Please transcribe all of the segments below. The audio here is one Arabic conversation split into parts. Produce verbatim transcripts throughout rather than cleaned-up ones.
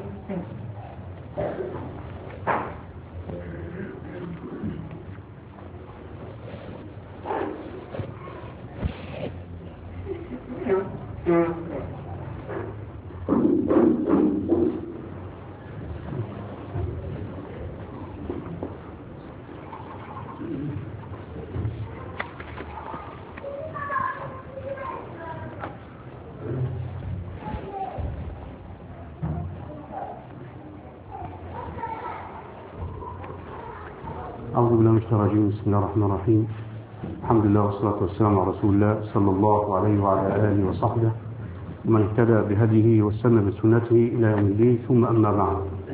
أعوذ بالله من الشيطان الرجيم. بسم الله الرحمن الرحيم. الحمد لله والصلاة والسلام على رسول الله صلى الله عليه وعلى آله وصحبه ومن اهتدى بهديه واستنى بسنته إلى يوم الدين، ثم أما بعد.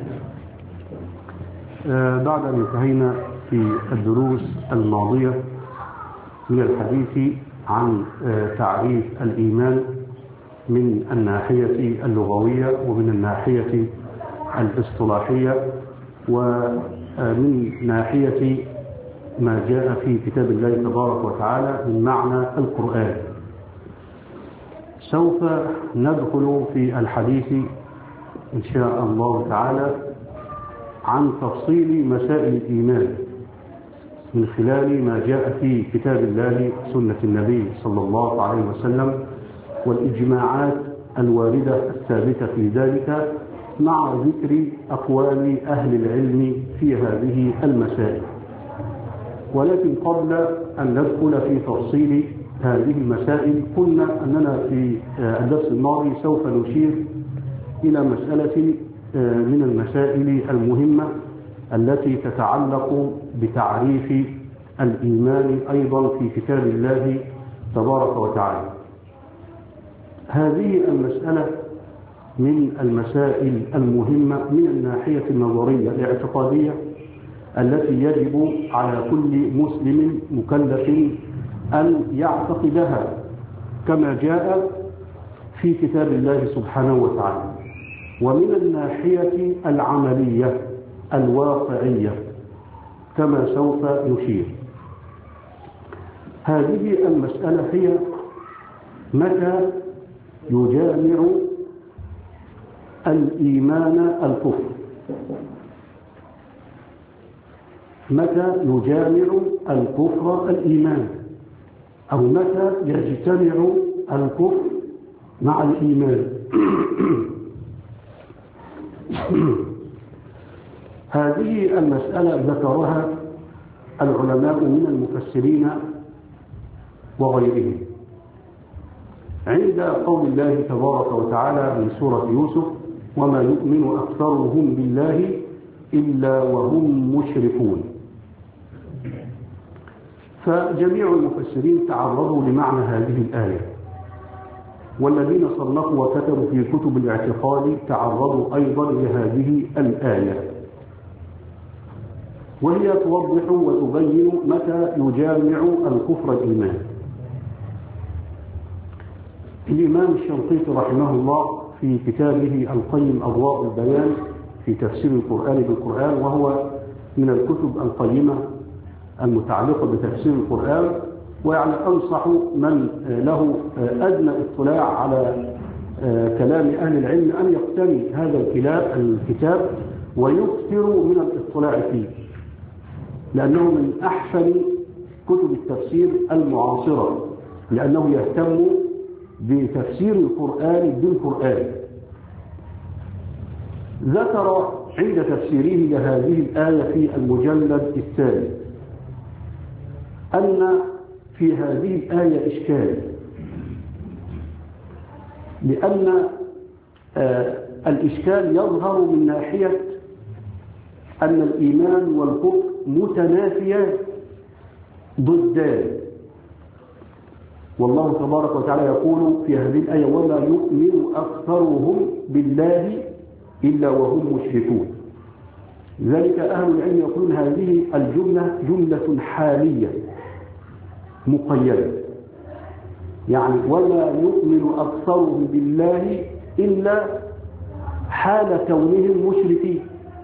آه بعد أن انتهينا في الدروس الماضية من الحديث عن آه تعريف الإيمان من الناحية اللغوية ومن الناحية الاصطلاحية ومن ناحية ما جاء في كتاب الله تبارك وتعالى من معنى القرآن، سوف ندخل في الحديث إن شاء الله تعالى عن تفصيل مسائل الإيمان من خلال ما جاء في كتاب الله سنة النبي صلى الله عليه وسلم والإجماعات الواردة الثابتة في ذلك، مع ذكر أقوال أهل العلم في هذه المسائل. ولكن قبل أن ندخل في تفصيل هذه المسائل قلنا أننا في الدرس الماضي سوف نشير إلى مسألة من المسائل المهمة التي تتعلق بتعريف الإيمان أيضا في كتاب الله تبارك وتعالى. هذه المسألة من المسائل المهمة من الناحية النظرية الاعتقادية التي يجب على كل مسلم مكلف أن يعتقدها كما جاء في كتاب الله سبحانه وتعالى، ومن الناحية العملية الواقعية كما سوف نشير. هذه المسألة هي متى يجامع الإيمان الكفر، متى يجامع الكفر الإيمان، أو متى يجتمع الكفر مع الإيمان. هذه المسألة ذكرها العلماء من المفسرين وغيرهم عند قول الله تبارك وتعالى من سورة يوسف: وما يؤمن أكثرهم بالله إلا وهم مشركون. فجميع المفسرين تعرضوا لمعنى هذه الآية، والذين صنفوا وكتبوا في كتب الاعتقاد تعرضوا أيضا لهذه الآية، وهي توضح وتبين متى يجامع الكفر الإيمان. الإمام الشنقيطي رحمه الله في كتابه القيم أضواء البيان في تفسير القرآن بالقرآن، وهو من الكتب القيمة المتعلقة بتفسير القرآن، ويعني أنصح من له أدنى اطلاع على كلام أهل العلم أن يقتني هذا الكتاب ويكثر من الاطلاع فيه، لأنه من أحسن كتب التفسير المعاصرة، لأنه يهتم بتفسير القرآن بالقرآن. ذكر عند تفسيره لهذه الآية في المجلد الثالث أن في هذه الآية إشكال، لأن آه الإشكال يظهر من ناحية أن الإيمان والكفر متنافيان ضدان، والله تبارك وتعالى يقول في هذه الآية: وما يؤمن أكثرهم بالله إلا وهم مشركون. ذلك أهل العلم يقولون هذه الجملة جملة حالية مقيدة، يعني ولا يؤمن أكثرهم بالله إلا حال كونهم مشركين.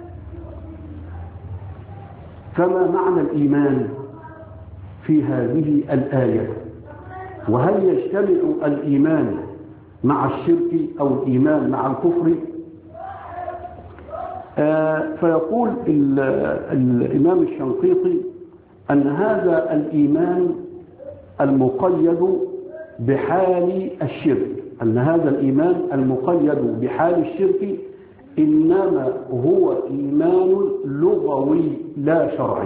فما معنى الإيمان في هذه الآية؟ وهل يجتمع الإيمان مع الشرك أو الإيمان مع الكفر؟ فيقول الإمام الشنقيطي أن هذا الإيمان المقيد بحال الشرك، أن هذا الإيمان المقيد بحال الشرك إنما هو إيمان لغوي لا شرعي،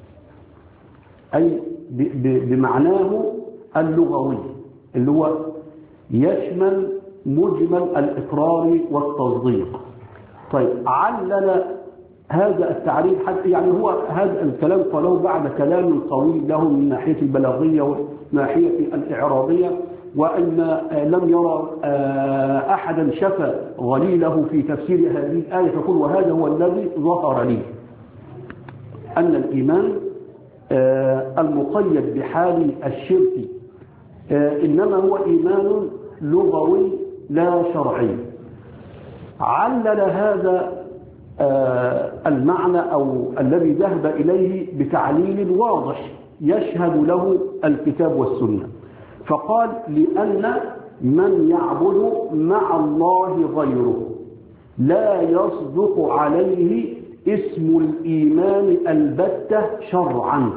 أي بمعناه اللغوي اللي هو يشمل مجمل الإقرار والتصديق. طيب علل هذا التعريف حتى يعني هو هذا الكلام قاله بعد كلام طويل له من ناحية البلاغية وناحية الإعرابية، وأن لم يرى أحدا شفى غليله في تفسير هذه الآية، فقل وهذا هو الذي ظهر لي أن الإيمان المقيد بحال الشرك إنما هو إيمان لغوي لا شرعي. علل هذا المعنى أو الذي ذهب إليه بتعليل واضح يشهد له الكتاب والسنة، فقال لأن من يعبد مع الله غيره لا يصدق عليه اسم الإيمان البتة شرعا.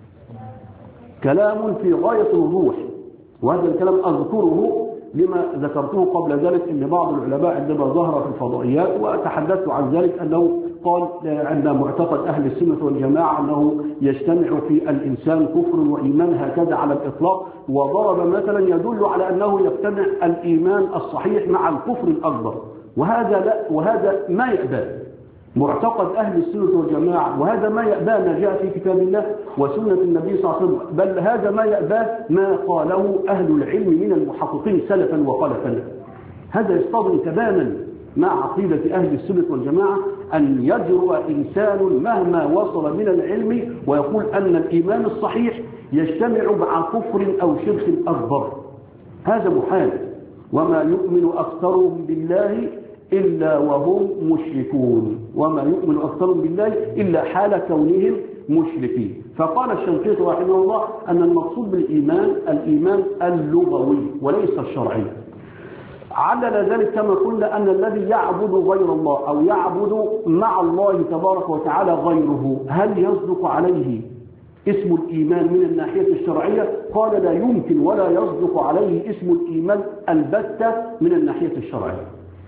كلام في غاية الوضوح، وهذا الكلام أذكره لما ذكرته قبل ذلك ان بعض العلماء عندما ظهر في الفضائيات وتحدثت عن ذلك انه قال عند معتقد اهل السنه والجماعه انه يجتمع في الانسان كفر وايمان هكذا على الاطلاق، وضرب مثلا يدل على انه يجتمع الايمان الصحيح مع الكفر الاكبر، وهذا لا وهذا ما يأبى معتقد اهل السنه والجماعه، وهذا ما يأبى ما جاء في كتاب الله وسنه النبي صلى الله عليه وسلم، بل هذا ما يأبى ما قاله اهل العلم من المحققين سلفا وخلفا. هذا يصطدم تماما مع عقيده اهل السنه والجماعه ان يجرؤ انسان مهما وصل من العلم ويقول ان الايمان الصحيح يجتمع مع كفر او شرك اكبر، هذا محال. وما يؤمن اكثرهم بالله إلا وهم مشركون، وما يؤمن أكثرهم بالله إلا حال كونهم مشركين. فقال الشنقيطي رحمه الله أن المقصود بالإيمان الإيمان اللغوي وليس الشرعي. علل ذلك كما قلنا أن الذي يعبد غير الله أو يعبد مع الله تبارك وتعالى غيره هل يصدق عليه اسم الإيمان من الناحية الشرعية؟ قال لا يمكن ولا يصدق عليه اسم الإيمان البتة من الناحية الشرعية.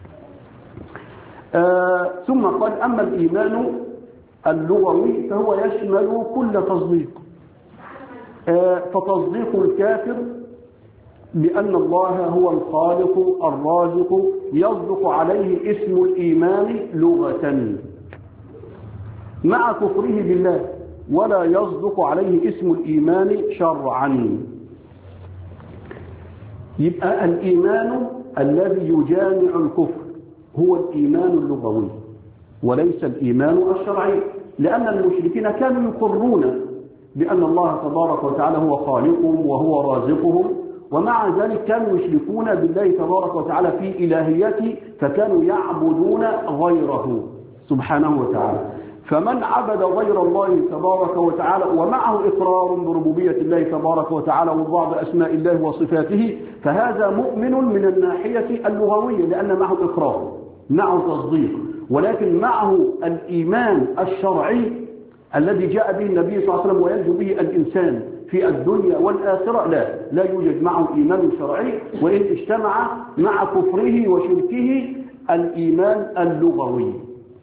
آه ثم قال أما الإيمان اللغوي فهو يشمل كل تصديق، آه فتصديق الكافر بأن الله هو الخالق الرازق يصدق عليه اسم الإيمان لغة مع كفره بالله، ولا يصدق عليه اسم الإيمان شرعا. يبقى الإيمان الذي يجامع الكفر هو الإيمان اللغوي وليس الإيمان الشرعي، لأن المشركين كانوا يقرون بأن الله تبارك وتعالى هو خالقهم وهو رازقهم، ومع ذلك كانوا يشركون بالله تبارك وتعالى في إلهيته، فكانوا يعبدون غيره سبحانه وتعالى. فمن عبد غير الله تبارك وتعالى ومعه إقرار بربوبية الله تبارك وتعالى وبعض أسماء الله وصفاته فهذا مؤمن من الناحية اللغوية لأن معه إقرار معه تصديق، ولكن معه الإيمان الشرعي الذي جاء به النبي صلى الله عليه وسلم وينجو به الإنسان في الدنيا والآخرة لا لا يوجد معه إيمان شرعي، وإن اجتمع مع كفره وشركه الإيمان اللغوي.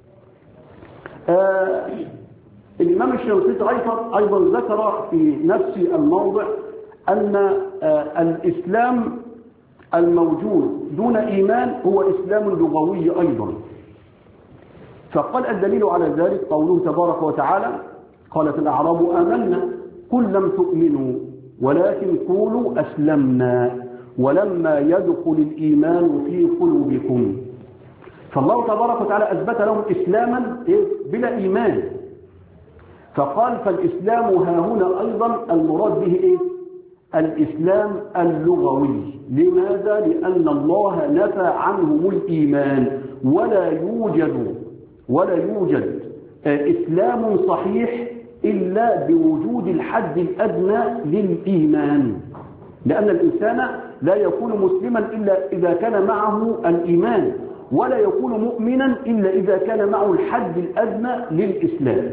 آه الإمام الشنقيطي أيضا, أيضا ذكر في نفس الموضع أن آه الإسلام الموجود دون إيمان هو إسلام لغوي أيضا. فقال الدليل على ذلك قوله تبارك وتعالى قالت الأعراب آمنا قل لم تؤمنوا ولكن قولوا أسلمنا ولما يدخل الإيمان في قلوبكم. فالله تبارك وتعالى أثبت لهم إسلاما بلا إيمان، فقال فالإسلام ها هنا أيضا المراد به إيه؟ الإسلام اللغوي. لماذا؟ لأن الله نفى عنهم الإيمان، ولا يوجد ولا يوجد إسلام صحيح إلا بوجود الحد الأدنى للإيمان، لأن الإنسان لا يكون مسلما إلا إذا كان معه الإيمان، ولا يكون مؤمنا إلا إذا كان معه الحد الأدنى للإسلام.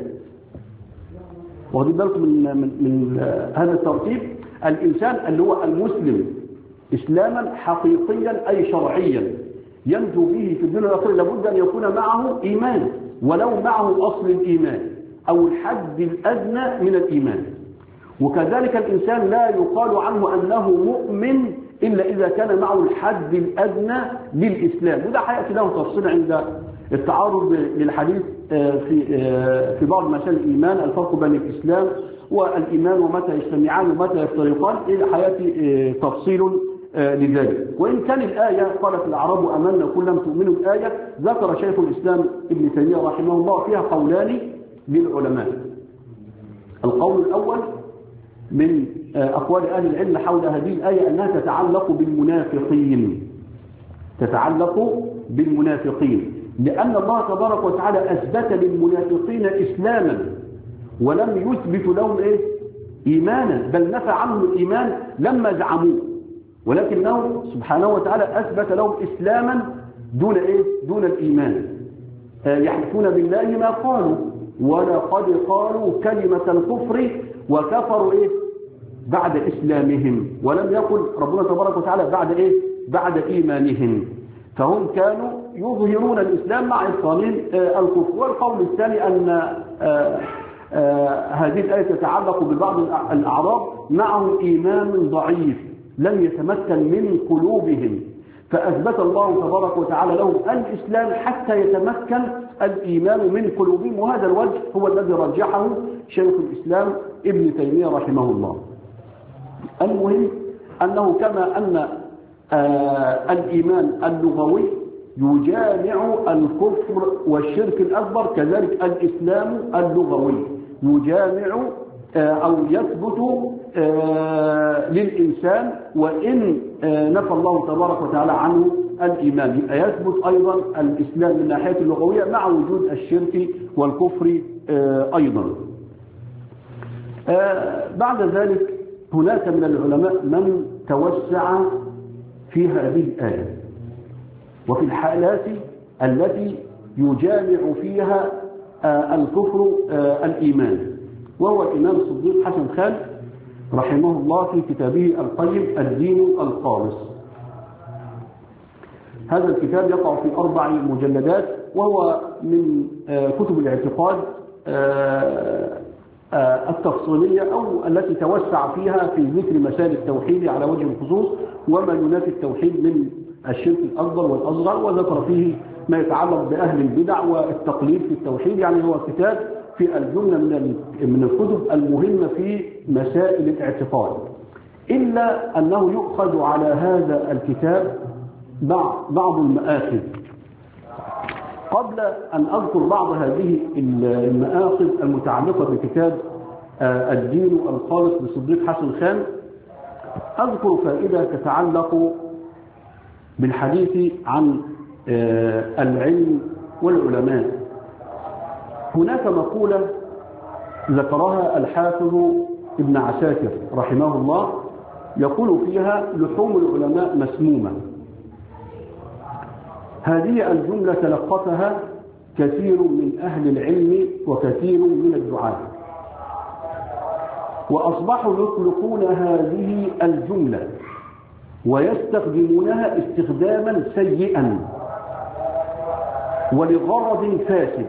واخدين بالكم من, من, من هذا الترتيب؟ الإنسان اللي هو المسلم إسلاما حقيقيا أي شرعيا ينجو به في الدنيا والآخرة لابد أن يكون معه إيمان، ولو معه أصل الإيمان أو الحد الأدنى من الإيمان. وكذلك الإنسان لا يقال عنه أنه مؤمن إلا إذا كان معه الحد الأدنى للإسلام، وده حيأتي له تفصيل عند التعارض للحديث في في بعض مسائل الإيمان، الفرق بين الإسلام والإيمان ومتى يجتمعان ومتى يفترقان، إلى حياتي تفصيل لذلك. وإن كان الآية قالت الأعراب آمنا قل لم تؤمنوا، الآية ذكر شيخ الإسلام ابن تيمية رحمه الله فيها قولان للعلماء. القول الأول من أقوال أهل العلم حول هذه الآية أنها تتعلق بالمنافقين، تتعلق بالمنافقين لأن الله تبارك وتعالى أثبت للمنافقين إسلاما ولم يثبت لهم إيه؟ إيمانا، بل نفى عنهم الإيمان لما زعموه، ولكنه سبحانه وتعالى أثبت لهم إسلاما دون إيه؟ دون الإيمان. يحلفون بالله ما قالوا ولقد قالوا كلمة الكفر وكفروا إيه؟ بعد إسلامهم، ولم يقل ربنا تبارك وتعالى بعد إيه؟ بعد إيمانهم. فهم كانوا يظهرون الإسلام مع إبطالهم الكفر. والقول الثاني أن آآ آآ هذه الآية تتعلق ببعض الأعراب معهم إيمان ضعيف لم يتمكن من قلوبهم، فأثبت الله تبارك وتعالى لهم الإسلام حتى يتمكن الإيمان من قلوبهم، وهذا الوجه هو الذي رجحه شيخ الإسلام ابن تيمية رحمه الله. المهم أنه كما أن آه الإيمان اللغوي يجامع الكفر والشرك الأكبر، كذلك الإسلام اللغوي يجامع آه أو يثبت آه للإنسان وإن آه نفى الله تبارك وتعالى عنه الإيمان، يثبت أيضا الإسلام من ناحية اللغوية مع وجود الشرك والكفر آه أيضا. آه بعد ذلك هناك من العلماء من توسع في هذه الآية وفي الحالات التي يجامع فيها آه الكفر آه الإيمان، وهو الإمام الصديق حسن خان رحمه الله في كتابه القيم الدين الخالص. هذا الكتاب يقع في أربع مجلدات، وهو من آه كتب الاعتقاد آه آه التفصيلية أو التي توسع فيها في ذكر مسائل التوحيد على وجه الخصوص وما ينافي التوحيد من الشرك الأكبر والأصغر، وذكر فيه ما يتعلق بأهل البدع والتقليد في التوحيد. يعني هو كتاب في الجملة من من الكتب المهمة في مسائل الاعتقاد، إلا أنه يؤخذ على هذا الكتاب بعض المآخذ. قبل أن أذكر بعض هذه المآخذ المتعلقة بكتاب الدين الخالص لصديق حسن خان، أذكر فائدة تتعلق بالحديث عن العلم والعلماء. هناك مقولة ذكرها الحافظ ابن عساكر رحمه الله يقول فيها لحوم العلماء مسمومة. هذه الجملة تلقتها كثير من أهل العلم وكثير من الدعاة، وأصبحوا يطلقون هذه الجملة ويستخدمونها استخداما سيئا ولغرض فاسد،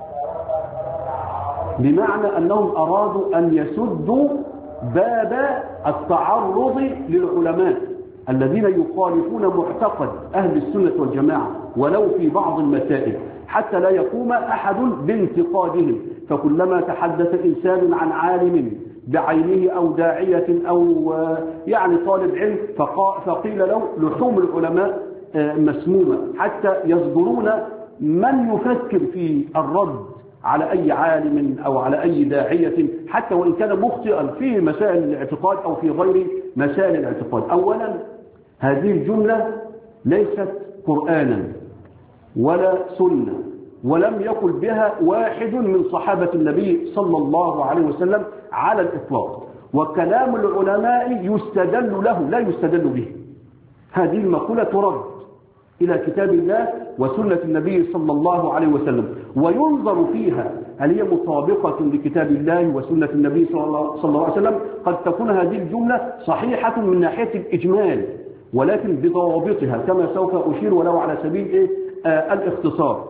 بمعنى أنهم أرادوا أن يسدوا باب التعرض للعلماء الذين يخالفون معتقد أهل السنة والجماعة ولو في بعض المسائل، حتى لا يقوم أحد بانتقادهم. فكلما تحدث إنسان عن عالم بعينه أو داعية أو يعني طالب علم فقيل له لحوم العلماء مسمومة، حتى يصدرون من يفكر في الرد على أي عالم أو على أي داعية حتى وإن كان مخطئا في مسائل الاعتقاد أو في غير مسائل الاعتقاد. أولا هذه الجملة ليست قرآنا ولا سنة، ولم يقل بها واحد من صحابة النبي صلى الله عليه وسلم على الإطلاق، وكلام العلماء يستدل له لا يستدل به. هذه المقولة ترد إلى كتاب الله وسنة النبي صلى الله عليه وسلم، وينظر فيها هل هي مطابقة لكتاب الله وسنة النبي صلى الله عليه وسلم. قد تكون هذه الجملة صحيحة من ناحية الإجمال ولكن بضوابطها كما سوف أشير ولو على سبيل إيه؟ آه الاختصار.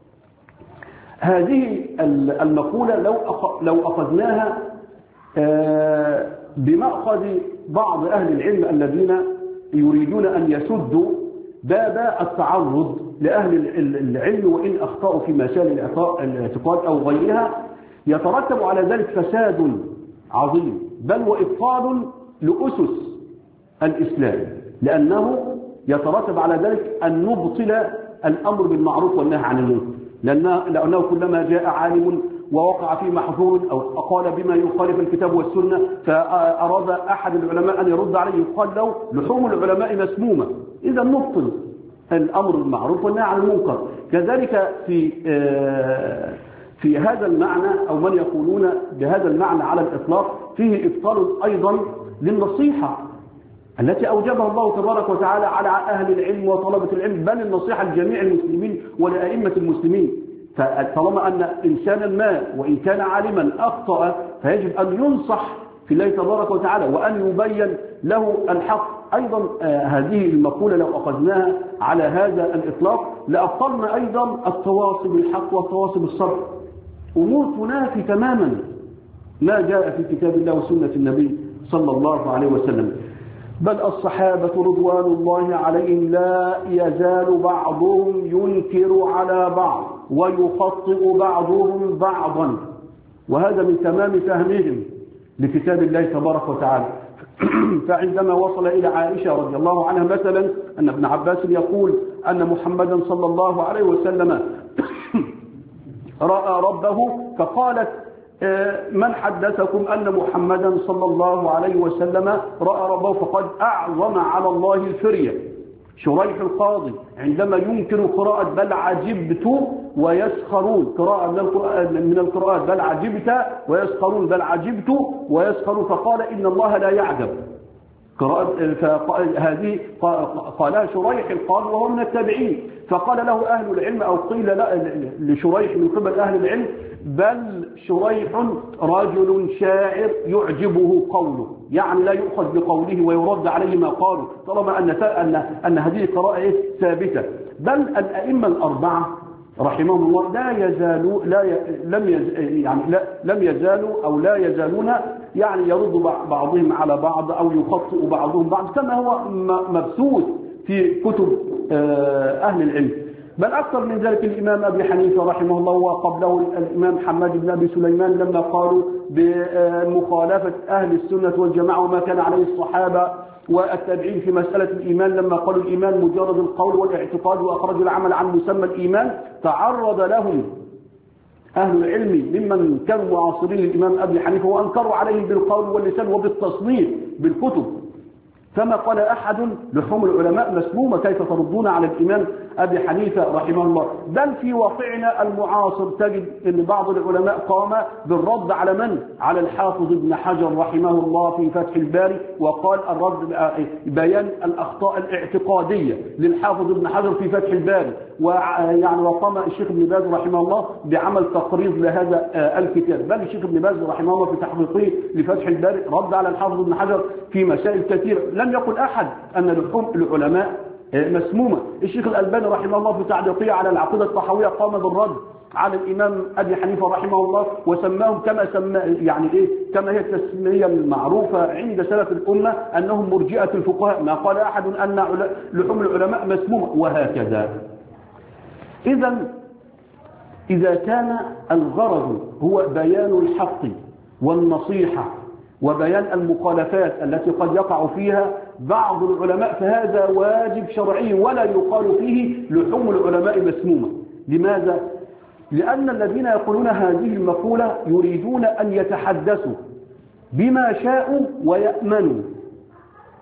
هذه المقولة لو لو أخذناها آه بمأخذ بعض أهل العلم الذين يريدون أن يسدوا باب التعرض لأهل العلم وإن أخطأوا في مسائل الاعتقاد أو غيرها، يترتب على ذلك فساد عظيم بل وإبطال لأسس الإسلام، لأنه يترتب على ذلك أن نبطل الأمر بالمعروف والنهي عن المنكر، لأنه كلما جاء عالم ووقع في محظور أو قال بما يخالف الكتاب والسنة فأراد أحد العلماء أن يرد عليه يقال له لحوم العلماء مسمومة، إذا نبطل الأمر بالمعروف والنهي عن المنكر. كذلك في في هذا المعنى أو من يقولون بهذا المعنى على الإطلاق فيه إبطال أيضا للنصيحة التي أوجبها الله تبارك وتعالى على أهل العلم وطلبة العلم، بل النصيحة لجميع المسلمين ولأئمة المسلمين. فطالما أن إنسانا ما وإن كان عالما أخطأ فيجب أن ينصح في الله تبارك وتعالى وأن يبين له الحق. أيضا آه هذه المقولة لو أخذناها على هذا الإطلاق لأبطلنا أيضا التواصي بالحق والتواصي بالصبر، أمور تنافي تماما ما جاء في كتاب الله وسنة النبي صلى الله عليه وسلم. بل الصحابة رضوان الله عليهم لا يزال بعضهم ينكر على بعض ويخطئ بعضهم بعضا، وهذا من تمام فهمهم لكتاب الله تبارك وتعالى. فعندما وصل إلى عائشة رضي الله عنها مثلا أن ابن عباس يقول أن محمدا صلى الله عليه وسلم رأى ربه، فقالت من حدثكم أن محمدا صلى الله عليه وسلم رأى ربه فقد أعظم على الله الفرية. شريح القاضي عندما ينكر قراءة بل عجبت ويسخرون، قراءة من القراءات من القراءات بل عجبت ويسخرون بل عجبت ويسخرون، فقال إن الله لا يعجب. هذه قالها شريح القاضي وهو من التابعين، فقال له أهل العلم أو قيل لشريح من قبل أهل العلم بل شريح رجل شاعر يعجبه قوله، يعني لا يؤخذ بقوله ويرد عليه ما قاله طالما أن أن أن هذه قراءة ثابتة. بل الأئمة الأربعة رحمهم الله لا يزالوا لا ي... لم يز... يعني لا لم يزالوا أو لا يزالون يعني يرد بعضهم على بعض أو يخطئ بعضهم بعض كما هو مبثوث في كتب أهل العلم. بل أكثر من ذلك الإمام أبي حنيفة رحمه الله وقبله الإمام حماد بن أبي سليمان لما قالوا بمخالفة أهل السنة والجماعة وما كان عليه الصحابة والتابعين في مسألة الإيمان، لما قالوا الإيمان مجرد القول والاعتقاد وأخرجوا العمل عن مسمى الإيمان، تعرض لهم أهل العلم ممن كانوا معاصرين للإمام أبي حنيفة وأنكروا عليه بالقول واللسان وبالتصنيف بالكتب، فما قال أحد لحوم العلماء مسمومة كيف تردون على الإمام أبي حنيفة رحمه الله. بل في واقعنا المعاصر تجد أن بعض العلماء قام بالرد على من؟ على الحافظ ابن حجر رحمه الله في فتح الباري، وقال الرد بيان الأخطاء الاعتقادية للحافظ ابن حجر في فتح الباري، ويعني وقام الشيخ ابن باز رحمه الله بعمل تقريض لهذا الكتاب. بل الشيخ ابن باز رحمه الله في تحقيقه لفتح الباري رد على الحافظ ابن حجر في مسائل كثيرة. لم يقل أحد أن لحوم العلماء مسمومة. الشيخ الألباني رحمه الله في تعليقه على العقيدة الطحاوية قام بالرد على الإمام أبي حنيفة رحمه الله وسماهم كما سمى يعني إيه كما هي التسمية المعروفة عند سلف الأمة أنهم مرجئة الفقهاء، ما قال أحد أن لحوم العلماء مسمومة، وهكذا. إذا إذا كان الغرض هو بيان الحق والنصيحة وبيان المخالفات التي قد يقع فيها بعض العلماء فهذا واجب شرعي ولا يقال فيه لحوم العلماء مسمومة. لماذا؟ لأن الذين يقولون هذه المقولة يريدون أن يتحدثوا بما شاءوا ويأمنوا،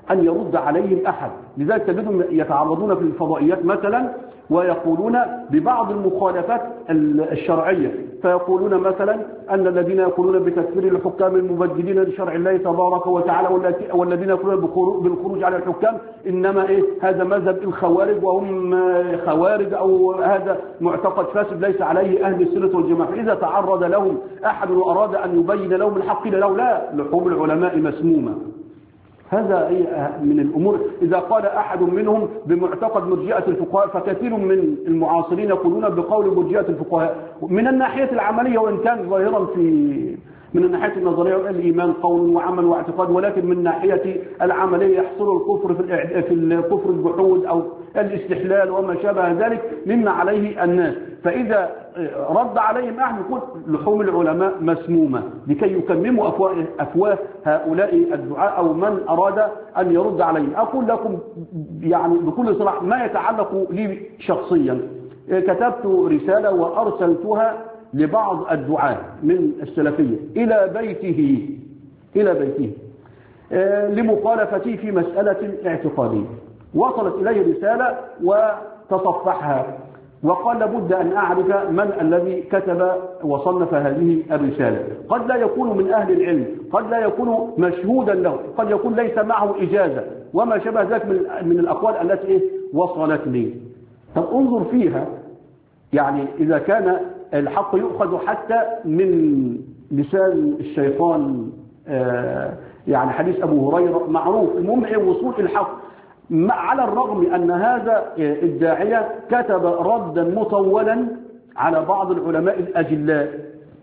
أن يرد عليهم أحد. لذلك تجدهم يتعرضون في الفضائيات مثلا ويقولون ببعض المخالفات الشرعية، فيقولون مثلا أن الذين يقولون بتكفير الحكام المبدلين لشرع الله تبارك وتعالى والذين يقولون بالخروج على الحكام إنما إيه هذا مذهب الخوارج وهم خوارج أو هذا معتقد فاسد ليس عليه أهل السنة والجماعة. فإذا تعرض لهم أحد وأراد أن يبين لهم الحق له لا، لحوم العلماء مسمومة. هذا من الأمور. إذا قال أحد منهم بمعتقد مرجئة الفقهاء، فكثير من المعاصرين يقولون بقول مرجئة الفقهاء من الناحية العملية وإن كان ظاهرا في من الناحية النظرية الإيمان قول وعمل واعتقاد، ولكن من ناحية العملية يحصل الكفر في في الكفر الجحود أو الاستحلال وما شابه ذلك مما عليه الناس. فإذا رد عليهم أحد يقول لحوم العلماء مسمومة لكي يكمموا أفواه, أفواه هؤلاء الدعاء أو من أراد أن يرد عليهم. أقول لكم يعني بكل صراحة ما يتعلق لي شخصيا، كتبت رسالة وأرسلتها لبعض الدعاة من السلفية إلى بيته إلى بيته لمخالفتي في مسألة اعتقادية. وصلت إليه رسالة وتصفحها وقال لابد أن أعرف من الذي كتب وصنف هذه الرسالة. قد لا يكون من أهل العلم، قد لا يكون مشهودا له، قد يكون ليس معه إجازة وما شابه ذلك من الأقوال التي إيه وصلت لي. طب انظر فيها، يعني إذا كان الحق يؤخذ حتى من لسان الشيطان، آه يعني حديث أبو هريرة معروف، المهم إيه وصول الحق، على الرغم أن هذا الداعية كتب ردا مطولا على بعض العلماء الأجلاء،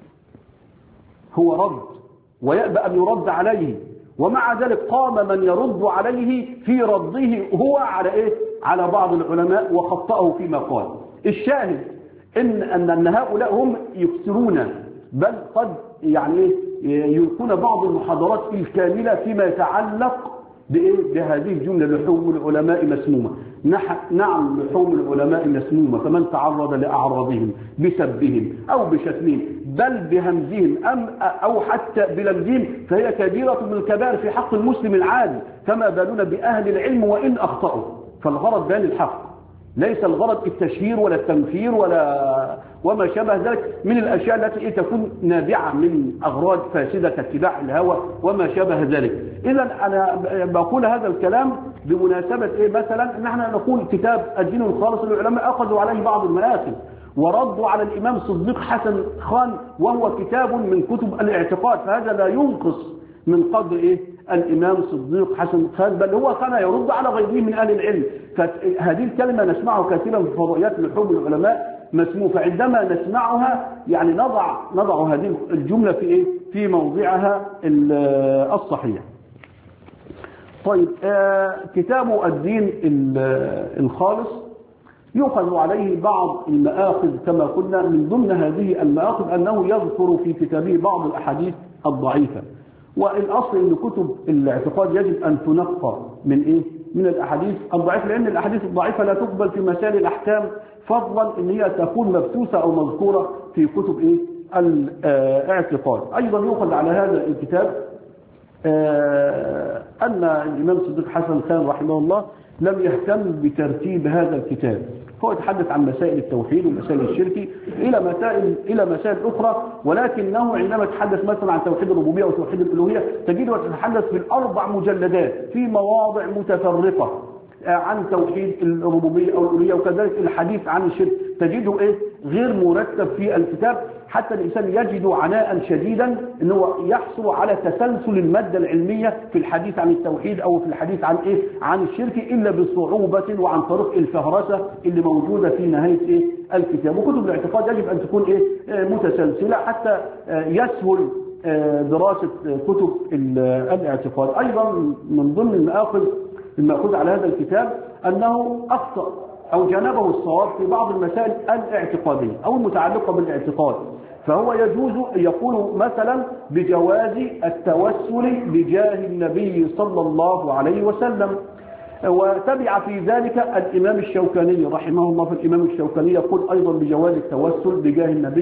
هو رد ويأبى أن يرد عليه، ومع ذلك قام من يرد عليه في رده هو على إيه؟ على بعض العلماء وخطأه فيما قال. الشاهد إن أن هؤلاء هم يكثرون، بل قد يعني يلقون بعض المحاضرات الكاملة فيما يتعلق بإيه؟ بهذه الجملة لحوم العلماء مسمومة. نعم لحوم العلماء مسمومة، فمن تعرض لأعراضهم بسبهم أو بشتمهم بل بهمزهم أم أو حتى بلمزهم فهي كبيرة من الكبائر في حق المسلم العادي، فما بالنا بأهل العلم وإن أخطأوا. فالغرض بيان الحق، ليس الغرض التشهير ولا التنفير ولا وما شابه ذلك من الأشياء التي تكون نابعة من أغراض فاسدة كاتباع الهوى وما شابه ذلك. إذا أنا بقول هذا الكلام بمناسبة إيه؟ مثلا إن احنا نقول كتاب الدين الخالص للعلماء أخذوا عليه بعض المآخذ وردوا على الإمام صديق حسن خان وهو كتاب من كتب الاعتقاد، فهذا لا ينقص من قدر إيه؟ الإمام صديق حسن خان، بل هو كان يرد على غيره من أهل العلم. فهذه الكلمة نسمعها كثيرا في فضائيات لحوم العلماء مسموم، فعندما نسمعها يعني نضع نضع هذه الجملة في إيه؟ في موضعها الصحيح. طيب آه كتاب الدين الخالص يؤخذ عليه بعض المآخذ كما قلنا. من ضمن هذه المآخذ أنه يذكر في كتابه بعض الأحاديث الضعيفة، والأصل أن كتب الاعتقاد يجب أن تنقى من إيه؟ من الأحاديث الضعيفة، لأن الأحاديث الضعيفة لا تقبل في مسائل الأحكام، فضلا أن هي تكون مبثوثة أو مذكورة في كتب إيه؟ الاعتقاد. أيضا يؤخذ على هذا الكتاب أن الإمام صديق حسن خان رحمه الله لم يهتم بترتيب هذا الكتاب، هو يتحدث عن مسائل التوحيد ومسائل الشرك إلى مسائل إلى مسائل أخرى، ولكنه عندما يتحدث مثلا عن توحيد الربوبية وتوحيد الألوهية تجده يتحدث في الأربع مجلدات في مواضع متفرقة عن توحيد الربوبية أو الألوهية، وكذلك الحديث عن الشرك تجده إيه غير مرتب في الكتاب، حتى الإنسان يجد عناء شديدا أنه يحصل على تسلسل المادة العلمية في الحديث عن التوحيد أو في الحديث عن إيه عن الشرك إلا بصعوبة وعن طريق الفهرسة اللي موجودة في نهاية إيه الكتاب. وكتب الاعتقاد يجب أن تكون إيه متسلسلة حتى يسهل دراسة كتب الاعتقاد. أيضا من ضمن المآخذ المأخوذ على هذا الكتاب أنه أخطأ أو جانبه الصواب في بعض المسائل الاعتقادية أو المتعلقة بالاعتقاد، فهو يجوز يقول مثلا بجواز التوسل بجاه النبي صلى الله عليه وسلم، وتبع في ذلك الإمام الشوكاني رحمه الله. في الإمام الشوكاني يقول أيضا بجواز التوسل بجاه النبي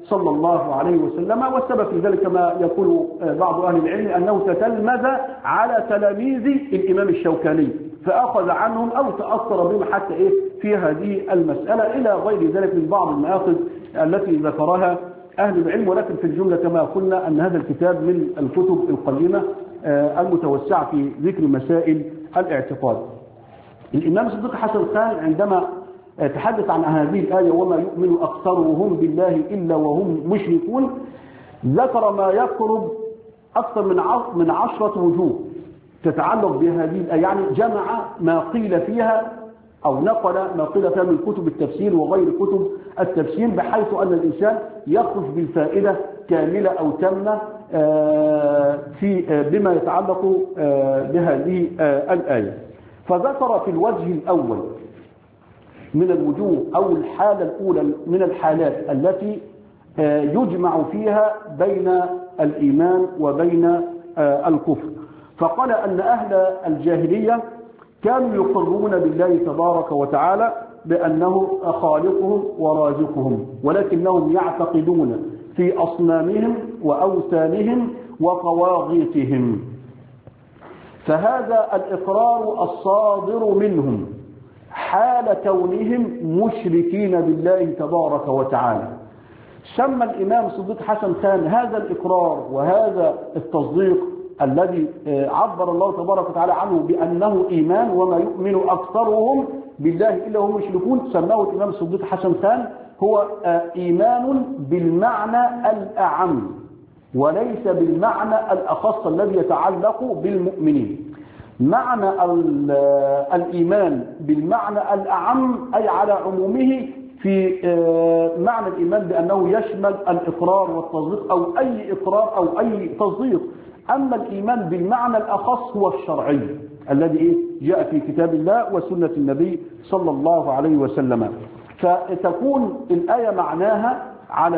صلى الله عليه وسلم. والسبب في ذلك كما يقول بعض أهل العلم أنه تتلمذ على تلاميذ الإمام الشوكاني فأخذ عنهم أو تأثر بهم حتى إيه في هذه المسألة إلى غير ذلك من بعض المآخذ التي ذكرها أهل العلم. ولكن في الجملة كما قلنا أن هذا الكتاب من الكتب القيمة المتوسعة في ذكر مسائل الاعتقاد. الإمام الصديق حسن خان عندما تحدث عن هذه الآية وما يؤمن أكثرهم بالله إلا وهم مشركون ذكر ما يقرب أكثر من من عشرة وجوه تتعلق بهذه الآية، يعني جمع ما قيل فيها أو نقل ما قيل فيها من كتب التفسير وغير كتب التفسير بحيث أن الإنسان يخرج بالفائدة كاملة أو تامة في بما يتعلق بهذه الآية. فذكر في الوجه الأول من الوجوه أو الحالة الأولى من الحالات التي يجمع فيها بين الإيمان وبين الكفر، فقال أن أهل الجاهلية كانوا يقرون بالله تبارك وتعالى بأنه خالقهم ورازقهم، ولكنهم يعتقدون في أصنامهم وأوثانهم وطواغيتهم. فهذا الإقرار الصادر منهم حال كونهم مشركين بالله تبارك وتعالى. سمى الإمام الصديق حسن خان هذا الإقرار وهذا التصديق الذي عبر الله تبارك وتعالى عنه بأنه إيمان وما يؤمن أكثرهم بالله إلا هم مشركون، سماه الإمام الصديق حسن خان هو إيمان بالمعنى الأعم وليس بالمعنى الأخص الذي يتعلق بالمؤمنين. معنى الإيمان بالمعنى الأعم أي على عمومه في معنى الإيمان بأنه يشمل الإقرار والتصديق أو أي إقرار أو أي تصديق. أما الإيمان بالمعنى الأخص هو الشرعي الذي جاء في كتاب الله وسنة النبي صلى الله عليه وسلم. فتكون الآية معناها على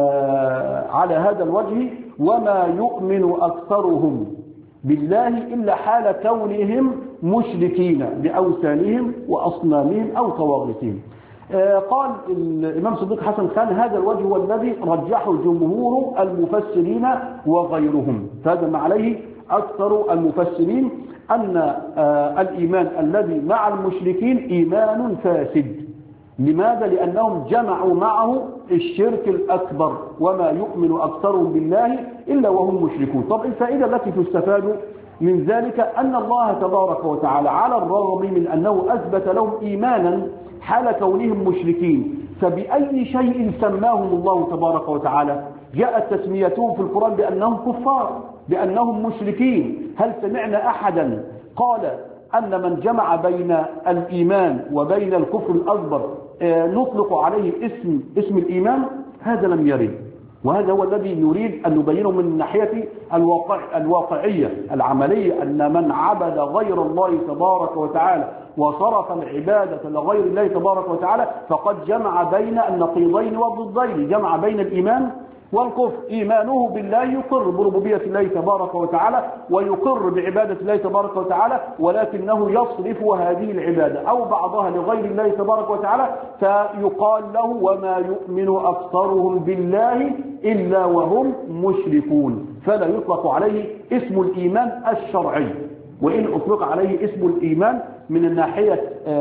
على هذا الوجه وما يؤمن أكثرهم بالله إلا حال كونهم مشركين بأوثانهم وأصنامهم أو طواغيتهم. قال الإمام الصديق حسن خان هذا الوجه هو الذي رجحه جمهور المفسرين وغيرهم، فهذا ما عليه أكثر المفسرين أن الإيمان الذي مع المشركين إيمان فاسد. لماذا؟ لأنهم جمعوا معه الشرك الأكبر وما يؤمن أكثرهم بالله إلا وهم مشركون. طب الفائدة التي تستفاد من ذلك أن الله تبارك وتعالى على الرغم من أنه أثبت لهم إيمانا حال كونهم مشركين، فبأي شيء سماهم الله تبارك وتعالى؟ جاءت تسميتهم في القرآن بأنهم كفار بأنهم مشركين. هل سمعنا أحدا قال أن من جمع بين الإيمان وبين الكفر الأكبر نطلق عليه اسم اسم الإيمان؟ هذا لم يرد، وهذا هو الذي نريد أن نبينه من الناحية الواقع الواقعية العملية، أن من عبد غير الله تبارك وتعالى وصرف العبادة لغير الله تبارك وتعالى فقد جمع بين النقيضين والضدين، جمع بين الإيمان والكفر. إيمانه بالله يقر بربوبية الله تبارك وتعالى ويقر بعبادة الله تبارك وتعالى، ولكنه يصرف هذه العبادة أو بعضها لغير الله تبارك وتعالى، فيقال له وما يؤمن أكثرهم بالله إلا وهم مشركون، فلا يطلق عليه اسم الإيمان الشرعي، وإن أطلق عليه اسم الإيمان من الناحية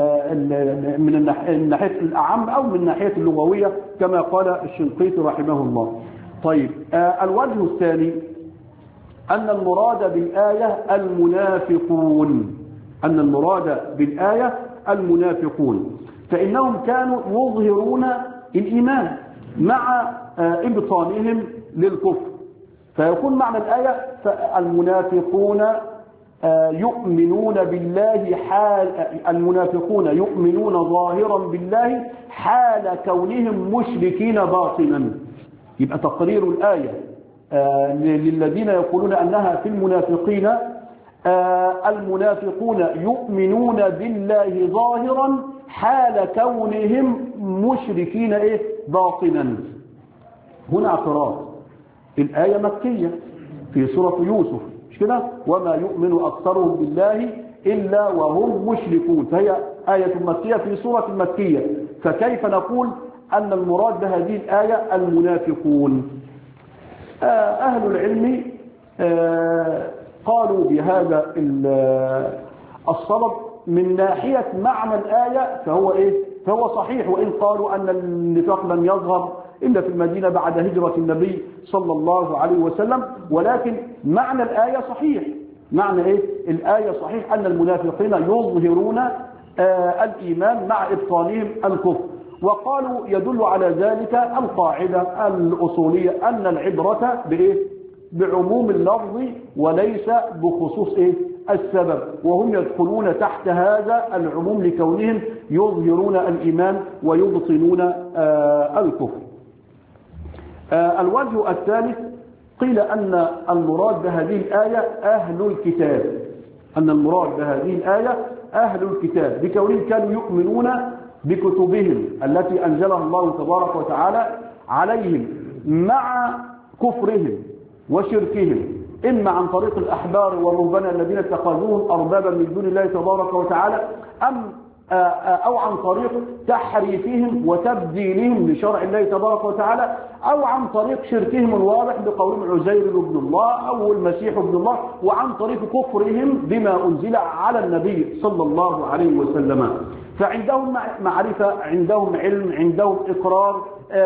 من الناحية الأعم أو من الناحية اللغوية كما قال الشنقيطي رحمه الله. طيب، الوجه الثاني أن المراد بالآية المنافقون، أن المراد بالآية المنافقون، فإنهم كانوا يظهرون الإيمان مع إبطانهم للكفر، فيكون معنى الآية المنافقون يؤمنون بالله حال المنافقون يؤمنون ظاهرا بالله حال كونهم مشركين باطنا. يبقى تقرير الآية للذين يقولون أنها في المنافقين المنافقون يؤمنون بالله ظاهرا حال كونهم مشركين إيه باطنا. هنا اعتراض، الآية مكية في سورة يوسف مش كده؟ وما يؤمن أكثرهم بالله إلا وهم مشركون، فهي آية مكية في سورة مكية، فكيف نقول أن المراد بهذه الآية المنافقون. أهل العلم قالوا بهذا الصدد من ناحية معنى الآية فهو إيه؟ فهو صحيح، وإن قالوا أن النفاق لم يظهر إلا في المدينة بعد هجرة النبي صلى الله عليه وسلم، ولكن معنى الآية صحيح. معنى إيه؟ الآية صحيح أن المنافقين يظهرون آه الإيمان مع إبطالهم الكفر. وقالوا يدل على ذلك القاعدة الأصولية أن العبرة بإيه؟ بعموم اللفظ وليس بخصوص إيه؟ السبب، وهم يدخلون تحت هذا العموم لكونهم يظهرون الإيمان ويبطنون آه الكفر. آه الوجه الثالث قيل أن المراد بهذه الآية أهل الكتاب، أن المراد بهذه الآية أهل الكتاب بكونهم كانوا يؤمنون بكتبهم التي أنزلها الله تبارك وتعالى عليهم مع كفرهم وشركهم، إما عن طريق الأحبار والرهبان الذين اتخذوهم أربابا من دون الله تبارك وتعالى، أم أو عن طريق تحريفهم وتبديلهم لشرع الله تبارك وتعالى، أو عن طريق شركهم الواضح بقولهم عزير ابن الله أو المسيح ابن الله، وعن طريق كفرهم بما أنزل على النبي صلى الله عليه وسلم. فعندهم معرفة، عندهم علم، عندهم إقرار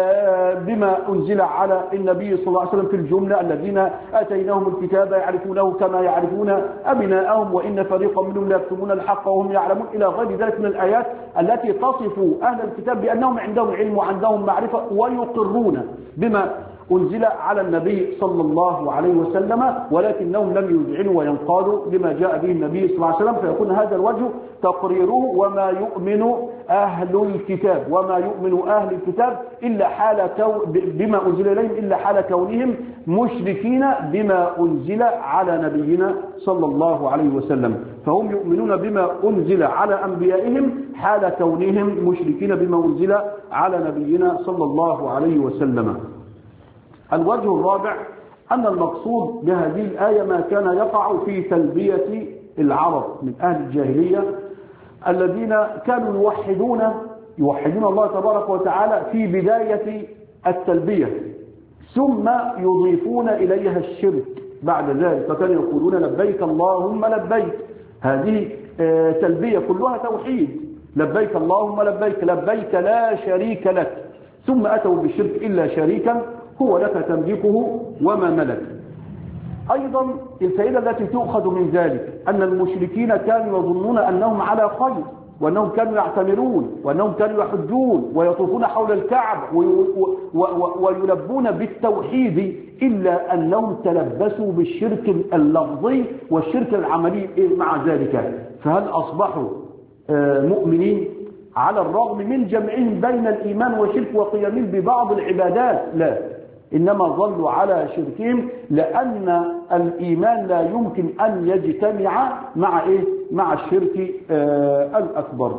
بما أنزل على النبي صلى الله عليه وسلم في الجملة، الذين أتيناهم الكتاب يعرفونه كما يعرفون أبناءهم وإن فريقا منهم لا يكتمون الحق وهم يعلمون، إلى غير ذلك من الآيات التي تصف أهل الكتاب بأنهم عندهم علم وعندهم معرفة ويقرون بما أنزل على النبي صلى الله عليه وسلم، ولكنهم لم يذعنوا وينقادوا لما جاء به النبي صلى الله عليه وسلم. فيكون هذا الوجه تقريره وما يؤمن أهل الكتاب، وما يؤمن أهل الكتاب إلا حال كو بما أنزل إليهم إلا حال كونهم مشركين بما أنزل على نبينا صلى الله عليه وسلم. فهم يؤمنون بما أنزل على أنبيائهم حال كونهم مشركين بما أنزل على نبينا صلى الله عليه وسلم. الوجه الرابع أن المقصود بهذه الآية ما كان يقع في تلبية العرب من أهل الجاهلية الذين كانوا يوحدون يوحدون الله تبارك وتعالى في بداية التلبية، ثم يضيفون إليها الشرك بعد ذلك، فكانوا يقولون لبيك اللهم لبيك. هذه تلبية كلها توحيد، لبيك اللهم لبيك، لبيك لا شريك لك، ثم أتوا بالشرك إلا شريكا هو لك تملكه وما ملك. أيضا الفائدة التي تؤخذ من ذلك أن المشركين كانوا يظنون أنهم على خير، وأنهم كانوا يعتمرون، وأنهم كانوا يحجون ويطوفون حول الكعب ويلبون بالتوحيد، إلا أنهم تلبسوا بالشرك اللفظي والشرك العملي مع ذلك. فهل أصبحوا مؤمنين على الرغم من جمعهم بين الإيمان والشرك وقيامهم ببعض العبادات؟ لا، إنما ظلوا على شركهم، لأن الإيمان لا يمكن أن يجتمع مع إيه؟ مع الشرك آه الأكبر.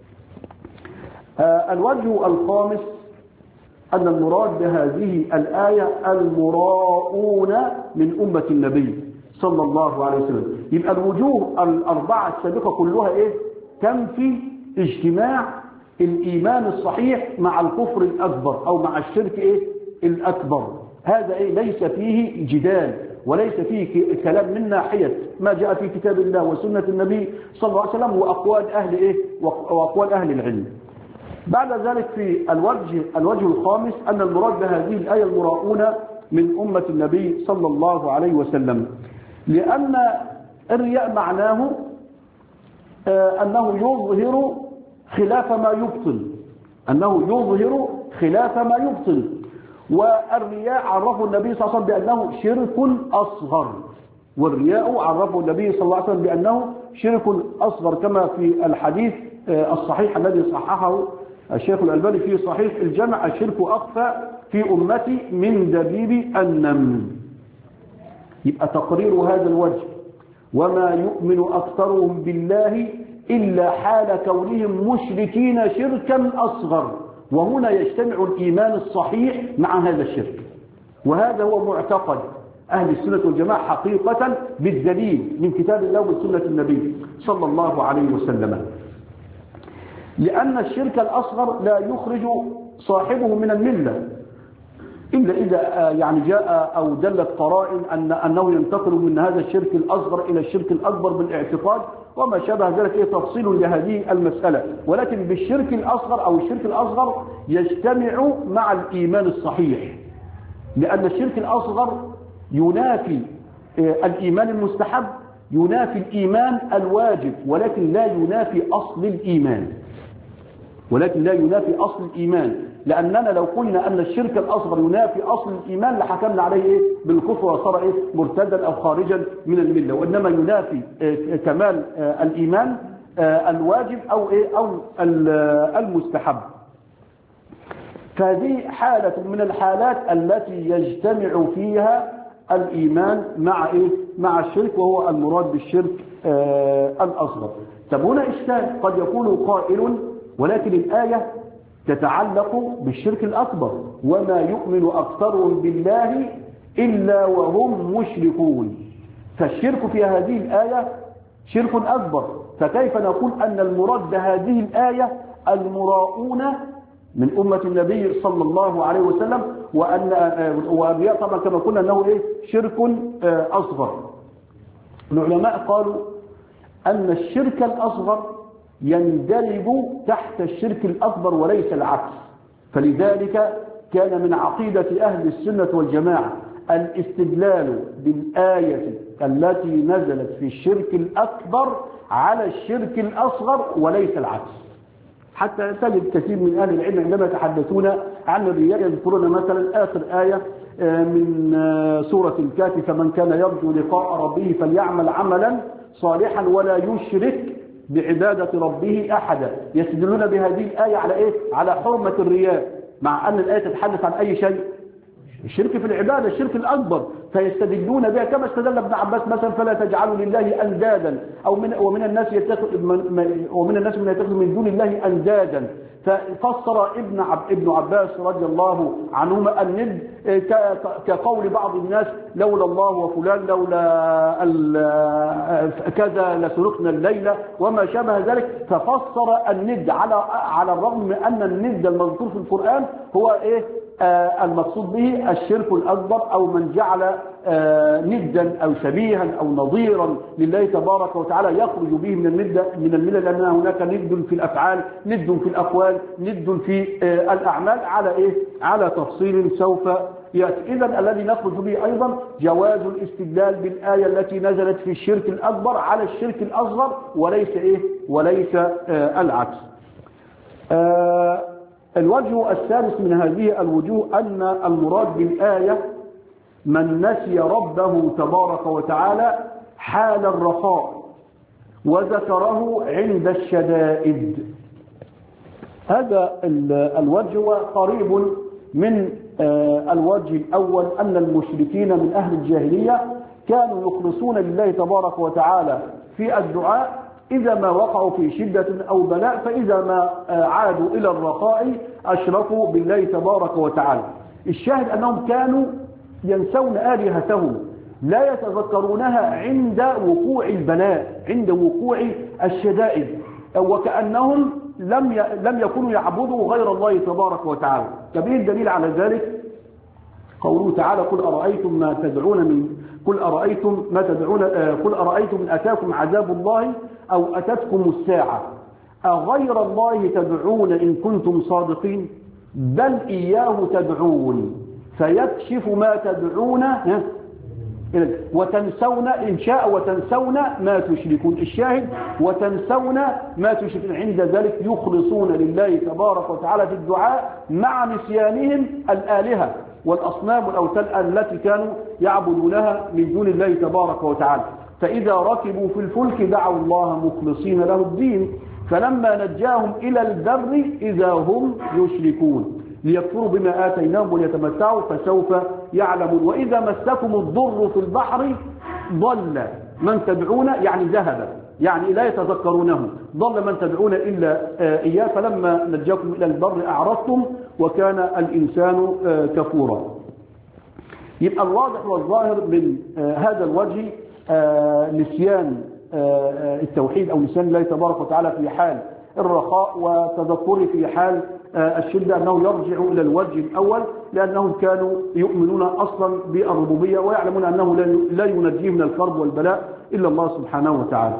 آه الوجه الخامس أن المراد بهذه الآية المراؤون من أمة النبي صلى الله عليه وسلم. يبقى الوجوه الأربعة السابقة كلها إيه؟ تنفي اجتماع الإيمان الصحيح مع الكفر الأكبر أو مع الشرك إيه؟ الأكبر. هذا إيه؟ ليس فيه جدال وليس فيه كلام من ناحية ما جاء في كتاب الله وسنة النبي صلى الله عليه وسلم وأقوال أهل إيه؟ وأقوال أهل العلم. بعد ذلك في الوجه الوجه الخامس أن المراد بهذه الآية المراؤون من أمة النبي صلى الله عليه وسلم، لأن الرياء معناه أنه يظهر خلاف ما يبطل، أنه يظهر خلاف ما يبطل. والرياء عرفه النبي صلى الله عليه وسلم بأنه شرك أصغر، والرياء عرفه النبي صلى الله عليه وسلم بأنه شرك أصغر، كما في الحديث الصحيح الذي صححه الشيخ الألباني في صحيح الجامع: الشرك أخفى في أمتي من دبيب النمل. يبقى تقرير هذا الوجه: وما يؤمن أكثرهم بالله إلا حال كونهم مشركين شركا أصغر. وهنا يجتمع الإيمان الصحيح مع هذا الشرك، وهذا هو معتقد أهل السنة والجماعة حقيقة بالدليل من كتاب الله وسنة النبي صلى الله عليه وسلم. لأن الشرك الأصغر لا يخرج صاحبه من الملة، إلا إذا يعني جاء أو دلت قرائن أن أنه ينتقل من هذا الشرك الأصغر إلى الشرك الأكبر بالاعتقاد وما شابه ذلك، إيه تفصيل لهذه المسألة. ولكن بالشرك الأصغر أو الشرك الأصغر يجتمع مع الإيمان الصحيح، لأن الشرك الأصغر ينافي الإيمان المستحب، ينافي الإيمان الواجب، ولكن لا ينافي أصل الإيمان، ولكن لا ينافي أصل الإيمان. لأننا لو قلنا أن الشرك الأصغر ينافي أصل الإيمان لحكمنا عليه إيه؟ بالكفر وصار إيه؟ مرتدا أو خارجا من الملة، وإنما ينافي كمال الإيمان الواجب أو إيه؟ أو المستحب. فهذه حالة من الحالات التي يجتمع فيها الإيمان مع إيه؟ مع الشرك، وهو المراد بالشرك الأصغر. طب هنا إشكال، قد يقول قائل ولكن الآية تتعلق بالشرك الأكبر، وما يؤمن أكثرهم بالله إلا وهم مشركون، فالشرك في هذه الآية شرك أكبر، فكيف نقول أن المراد بهذه الآية المراؤون من أمة النبي صلى الله عليه وسلم، وأن وأبياء طبعا كما قلنا أنه إيه؟ شرك أصغر. العلماء قالوا أن الشرك الأصغر يندرج تحت الشرك الأكبر وليس العكس، فلذلك كان من عقيدة أهل السنة والجماعة الاستدلال بالآية التي نزلت في الشرك الأكبر على الشرك الأصغر وليس العكس. حتى تجد كثير من أهل العلم عندما يتحدثون عن الرياء يذكرون مثلا آخر آية من سورة الكهف: فمن كان يرجو لقاء ربه فليعمل عملا صالحا ولا يشرك بعبادة ربه أحدا. يستدلون بهذه الآية على إيه؟ على حرمة الرياء، مع أن الآية تتحدث عن أي شيء؟ الشرك في العبادة، الشرك الأكبر، فيستدلون بها كما استدل ابن عباس مثلا: فلا تجعلوا لله أندادا، أو من ومن الناس يتخذ ومن الناس من يتخذ من دون الله أندادا. ففسر ابن عب ابن عباس رضي الله عنهما الند كقول بعض الناس: لولا الله وفلان لولا كذا لسرقنا الليلة وما شابه ذلك. ففسر الند على على الرغم من أن الند المذكور في القرآن هو إيه؟ آه المقصود به الشرك الأكبر، أو من جعل آه ندا أو شبيها أو نظيرا لله تبارك وتعالى يخرج به من الملة من الملة لأن هناك ند في الأفعال، ند في الأقوال، ند في آه الأعمال، على إيه؟ على تفصيل سوف يأتي. إذن الذي نخرج به أيضا جواز الاستدلال بالآية التي نزلت في الشرك الأكبر على الشرك الأصغر وليس إيه؟ وليس آه العكس. آه الوجه الثالث من هذه الوجوه أن المراد بالآية من نسي ربه تبارك وتعالى حال الرخاء وذكره عند الشدائد. هذا الوجه قريب من الوجه الأول، أن المشركين من أهل الجاهلية كانوا يخلصون لله تبارك وتعالى في الدعاء إذا ما وقعوا في شدة أو بلاء، فإذا ما عادوا إلى الرخاء أشركوا بالله تبارك وتعالى. الشاهد أنهم كانوا ينسون آلهتهم، لا يتذكرونها عند وقوع البلاء، عند وقوع الشدائد، وكأنهم لم لم يكونوا يعبدوا غير الله تبارك وتعالى. كبير الدليل على ذلك قوله تعالى: قل أرأيتم ما تدعون من قل أرأيتم ما تدعون قل أرأيتم إن أتاكم عذاب الله أو أتتكم الساعة أغير الله تدعون إن كنتم صادقين بل إياه تدعون فيكشف ما تدعون وتنسون إن شاء وتنسون ما تشركون. الشاهد وتنسون ما تشركون، عند ذلك يخلصون لله تبارك وتعالى في الدعاء مع نسيانهم الآلهة والأصنام والأوثان التي كانوا يعبدونها من دون الله تبارك وتعالى. فإذا ركبوا في الفلك دعوا الله مخلصين له الدين فلما نجاهم إلى البر إذا هم يشركون ليكفروا بما آتيناهم وليتمتعوا فسوف يعلمون. وإذا مسكم الضر في البحر ضل من تدعون، يعني ذهب، يعني لا يتذكرونه، ضل من تدعون إلا إياه فلما نجاكم إلى البر أعرضتم وكان الإنسان كفورا. يبقى الواضح والظاهر من هذا الوجه نسيان التوحيد أو نسيان الله تبارك وتعالى في حال الرخاء وتذكره في حال الشدة أنه يرجع إلى الوجه الأول، لأنهم كانوا يؤمنون أصلا بالربوبية ويعلمون أنه لا ينجيه من الكرب والبلاء إلا الله سبحانه وتعالى.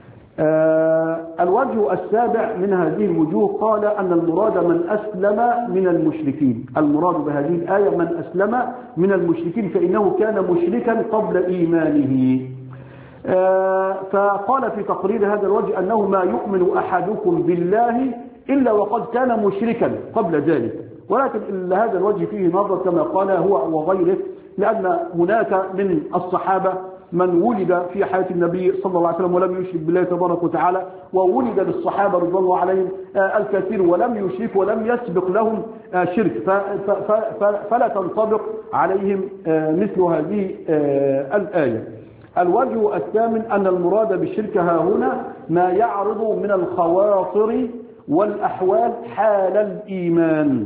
الوجه السابع من هذه الوجوه قال أن المراد من أسلم من المشركين. المراد بهذه الآية من أسلم من المشركين، فإنه كان مشركا قبل إيمانه. فقال في تقرير هذا الوجه أنه ما يؤمن أحدكم بالله إلا وقد كان مشركا قبل ذلك، ولكن هذا الوجه فيه نظر كما قال هو وغيره، لأن هناك من الصحابة من ولد في حياة النبي صلى الله عليه وسلم ولم يشرك بالله تبارك وتعالى، وولد للصحابة رضي الله عليهم الكثير ولم يشرك ولم يسبق لهم شرك، فلا تنطبق عليهم مثل هذه الآية. الوجه الثامن أن المراد بالشرك ها هنا ما يعرض من الخواطر والأحوال حال الإيمان.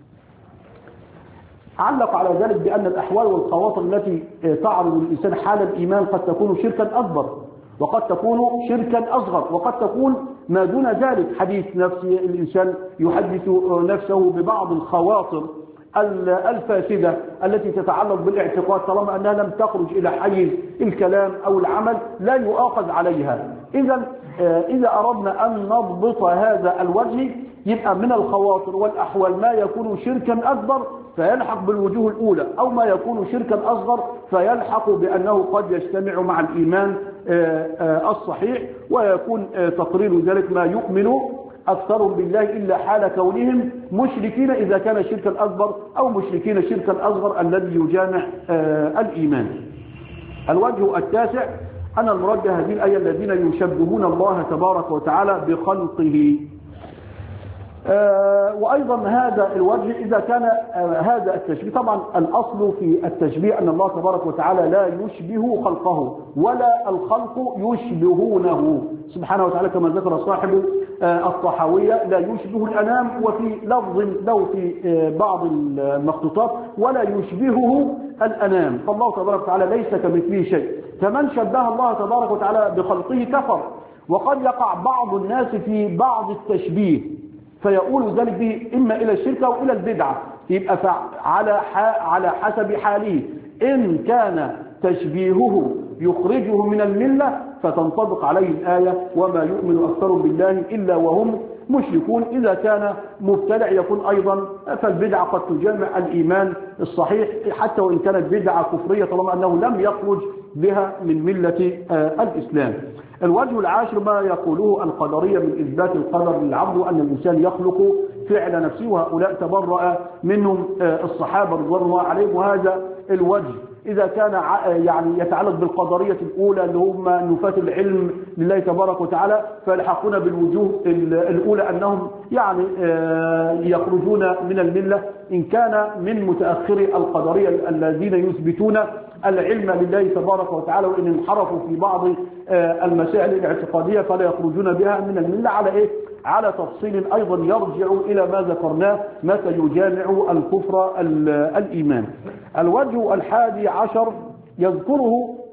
علق على ذلك بأن الأحوال والخواطر التي تعرض الإنسان حال الإيمان قد تكون شركا أكبر وقد تكون شركا أصغر وقد تكون ما دون ذلك، حديث نفس الإنسان يحدث نفسه ببعض الخواطر الفاسدة التي تتعلق بالاعتقاد، طالما أنها لم تخرج إلى حيز الكلام أو العمل لا يؤاخذ عليها. إذا إذا أردنا أن نضبط هذا الوجه يبقى من الخواطر والأحوال ما يكون شركا أكبر فيلحق بالوجوه الأولى، أو ما يكون شركا أصغر فيلحق بأنه قد يجتمع مع الإيمان الصحيح، ويكون تقرير ذلك ما يؤمن أكثرهم بالله إلا حال كونهم مشركين إذا كان شركا أكبر أو مشركين شركا أصغر الذي يجامع الإيمان. الوجه التاسع أن المراد بهذه الآية الذين يشبهون الله تبارك وتعالى بخلقه. آه وأيضا هذا الوجه إذا كان آه هذا التشبيه، طبعا الأصل في التشبيه أن الله تبارك وتعالى لا يشبه خلقه ولا الخلق يشبهونه سبحانه وتعالى، كما ذكر صاحب آه الطحاوية لا يشبه الأنام، وفي لفظ له في آه بعض المخطوطات ولا يشبهه الأنام، فالله تبارك وتعالى ليس كمثله شيء. فمن شبه الله تبارك وتعالى بخلقه كفر. وقد يقع بعض الناس في بعض التشبيه فيقول ذلك به إما إلى الشرك أو إلى البدعة، يبقى على على حسب حاله. إن كان تشبيهه يخرجه من الملة فتنطبق عليه الآية وما يؤمن أكثرهم بالله إلا وهم مشركون. إذا كان مبتدع يكون أيضا فالبدعة قد تجمع الإيمان الصحيح حتى وإن كانت بدعة كفرية طالما أنه لم يخرج بها من ملة الإسلام. الوجه العاشر ما يقوله القدرية من إثبات القدر للعبد وأن الإنسان يخلق فعل نفسه، وهؤلاء تبرأ منهم الصحابة رضوان الله عليهم. وهذا الوجه إذا كان يعني يتعلق بالقدرية الأولى اللي هم نفاة العلم لله تبارك وتعالى فيلحقون بالوجوه الأولى أنهم يعني يخرجون من الملة. إن كان من متأخري القدرية الذين يثبتون العلم لله تبارك وتعالى وإن انحرفوا في بعض المسائل الاعتقادية فلا يخرجون بها من الملة، على إيه؟ على تفصيل أيضا يرجع إلى ما ذكرناه متى يجامع الكفر الإيمان. الوجه الحادي عشر يذكره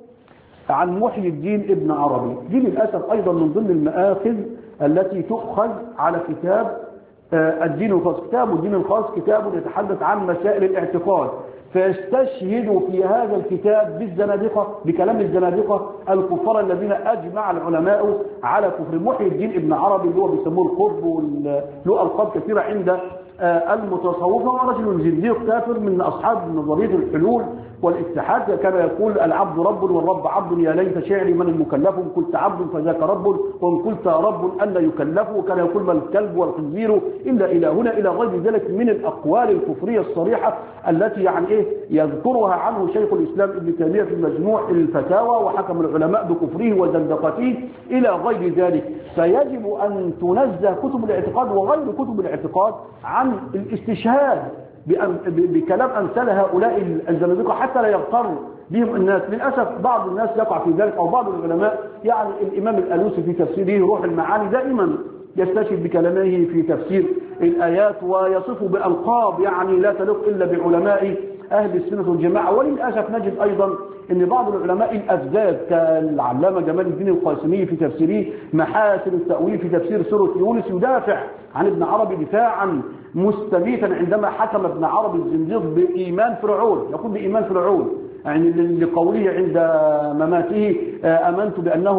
عن محي الدين ابن عربي. دي للأسف أيضا من ضمن المآخذ التي تؤخذ على كتاب الدين الخاص. كتاب الدين الخاص كتاب يتحدث عن مسائل الاعتقاد، فيستشهد في هذا الكتاب بالزنادقة، بكلام الزنادقة الكفار الذين أجمع العلماء على كفر. محي الدين ابن عربي اللي هو بيسموه القطب وله ألقاب كثيرة عند المتصوفة، ورجل زنديق كافر من أصحاب نظرية الحلول والاتحاد. كان يقول العبد رب والرب عبد، يا ليت شعري من المكلف، إن قلت عبد فذاك رب وإن قلت رب أن يكلف. وكان يقول ما الكلب والخنزير إلا إلى هنا إلى غير ذلك من الأقوال الكفرية الصريحة التي يعني إيه يذكرها عنه شيخ الإسلام ابن تيمية في مجموع الفتاوى، وحكم العلماء بكفره وزندقته إلى غير ذلك. فيجب أن تنزه كتب الاعتقاد وغير كتب الاعتقاد عن الاستشهاد بكلام أمثال هؤلاء الزنادقة حتى لا يغتر بهم الناس. للأسف بعض الناس يقع في ذلك، أو بعض العلماء. يعني الإمام الألوسي في تفسيره روح المعاني دائما يستشهد بكلامه في تفسير الآيات ويصف بألقاب يعني لا تليق إلا بعلماء أهل السنة والجماعة. وللأسف نجد أيضا أن بعض العلماء الأفذاذ كالعلامة جمال الدين القاسمي في تفسيره محاسن التأويل في تفسير سورة يونس يدافع عن ابن عربي دفاعا مستميتا عندما حكم ابن عربي الزنديق بإيمان فرعون، يقول بإيمان فرعون يعني لقوله عند مماته آمنت بأنه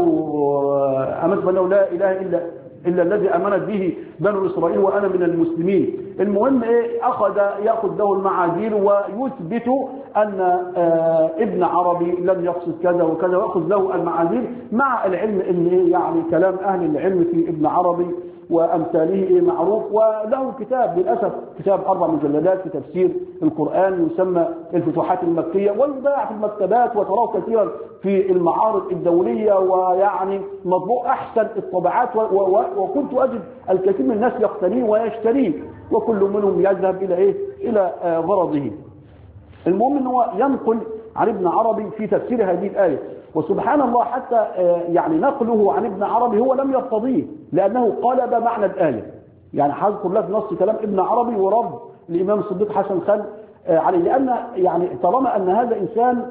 آمنت بأنه لا إله إلا إلا الذي أمنت به بنو إسرائيل وأنا من المسلمين. المهم إيه، أخذ يأخذ له المعاذير ويثبت أن ابن عربي لم يقصد كذا وكذا، ويأخذ له المعاذير مع العلم إن يعني كلام أهل العلم في ابن عربي وأمثاله معروف. وله كتاب للأسف كتاب أربع مجلدات في تفسير القرآن يسمى الفتوحات المكية، ويباع في المكتبات وتراه كثيرا في المعارض الدولية، ويعني مطبوع أحسن الطبعات، وكنت أجد الكثير من الناس يقتنيه ويشتريه، وكل منهم يذهب إلى إيه؟ إلى غرضه. المهم أنه ينقل عن ابن عربي في تفسير هذه الآية، وسبحان الله حتى يعني نقله عن ابن عربي هو لم يرتضيه لأنه قلب معنى الآية. يعني هذكر لك نص كلام ابن عربي ورب الإمام الصديق حسن خان عليه، لأن يعني طالما أن هذا إنسان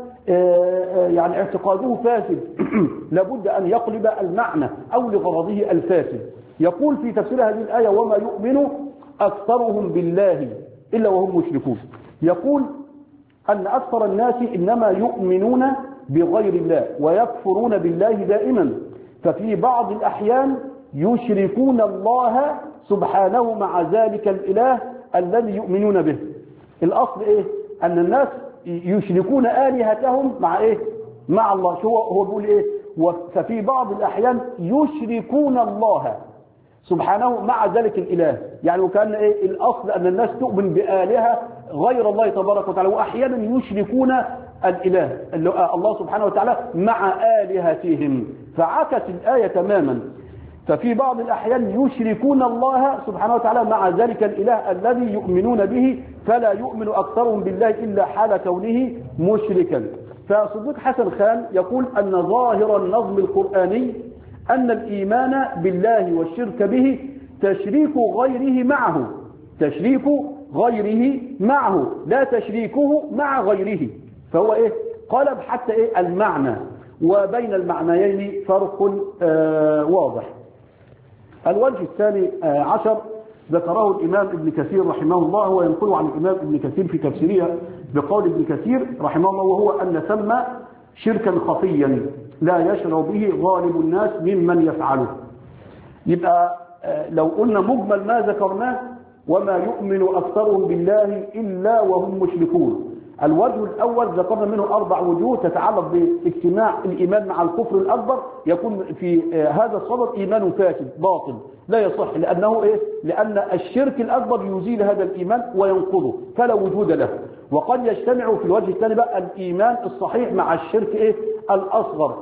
يعني اعتقاده فاسد لابد أن يقلب المعنى أو لغرضه الفاسد. يقول في تفسير هذه الآية وما يؤمن أكثرهم بالله إلا وهم مشركون، يقول أن أكثر الناس إنما يؤمنون بغير الله ويكفرون بالله دائما، ففي بعض الأحيان يشركون الله سبحانه مع ذلك الإله الذي يؤمنون به. الأصل إيه؟ أن الناس يشركون آلهتهم مع إيه؟ مع الله. شو هو بيقول إيه؟ ففي بعض الأحيان يشركون الله سبحانه مع ذلك الإله، يعني وكأن إيه؟ الأصل أن الناس تؤمن بآلهة غير الله تبارك وتعالى، وأحيانا يشركون الإله الله سبحانه وتعالى مع آلهتهم، فعكس الآية تماما. ففي بعض الأحيان يشركون الله سبحانه وتعالى مع ذلك الإله الذي يؤمنون به، فلا يؤمن أكثرهم بالله إلا حال كونه مشركا. فصديق حسن خان يقول أن ظاهر النظم القرآني أن الإيمان بالله والشرك به تشريك غيره معه، تشريك غيره معه لا تشريكه مع غيره. فهو إيه؟ قلب حتى إيه؟ المعنى، وبين المعنيين فرق آه واضح. الوجه الثاني آه عشر ذكره الإمام ابن كثير رحمه الله، هو ينقل عن الإمام ابن كثير في تفسيره بقول ابن كثير رحمه الله، وهو أن ثم شركا خفيا لا يشرع به غالب الناس ممن يفعله. يبقى آه لو قلنا مجمل ما ذكرناه وما يؤمن أكثرهم بالله إلا وهم مشركون، الوجه الأول ذكرنا منه أربع وجوه تتعلق باجتماع الإيمان مع الكفر الأكبر، يكون في هذا الصدد إيمان فاسد باطل لا يصح، لأنه إيه؟ لأن الشرك الأكبر يزيل هذا الإيمان وينقضه فلا وجود له. وقد يجتمع في الوجه الثاني بقى الإيمان الصحيح مع الشرك إيه؟ الأصغر،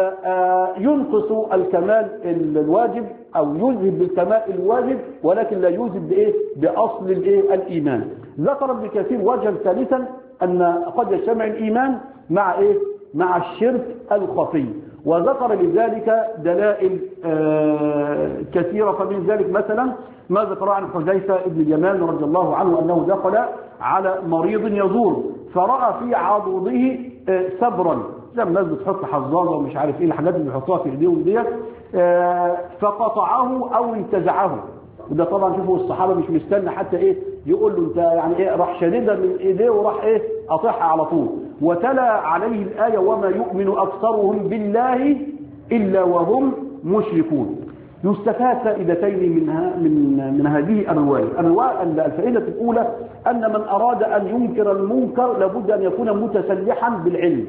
فينقص الكمال الواجب أو يذهب بالكمال الواجب، ولكن لا يذهب بإيه؟ بأصل الإيه؟ الإيمان. ذكر ابن كثير وجها ثالثا أن قد يجتمع الإيمان مع إيه؟ مع الشرك الخفي، وذكر لذلك دلائل آه كثيرة. فمن ذلك مثلا ما ذكر عن حذيفة بن اليمان رضي الله عنه أنه دخل على مريض يزور فرأى في عضوضه آه سبرا، زي الناس بتحط حظاظة ومش عارف ايه الحاجات اللي بيحطوها في ايديهم ديت، آه فقطعه او انتزعه. وده طبعا شوفوا الصحابة مش مستنى حتى ايه يقول له انت يعني ايه، راح شديدا من ايديه وراح ايه قطعها على طول. وتلا عليه الآية وما يؤمن أكثرهم بالله إلا وهم مشركون. يستفاد فائدتين منها من من هذه الرواية. الفائدة الأولى أن من أراد أن ينكر المنكر لابد أن يكون متسلحا بالعلم.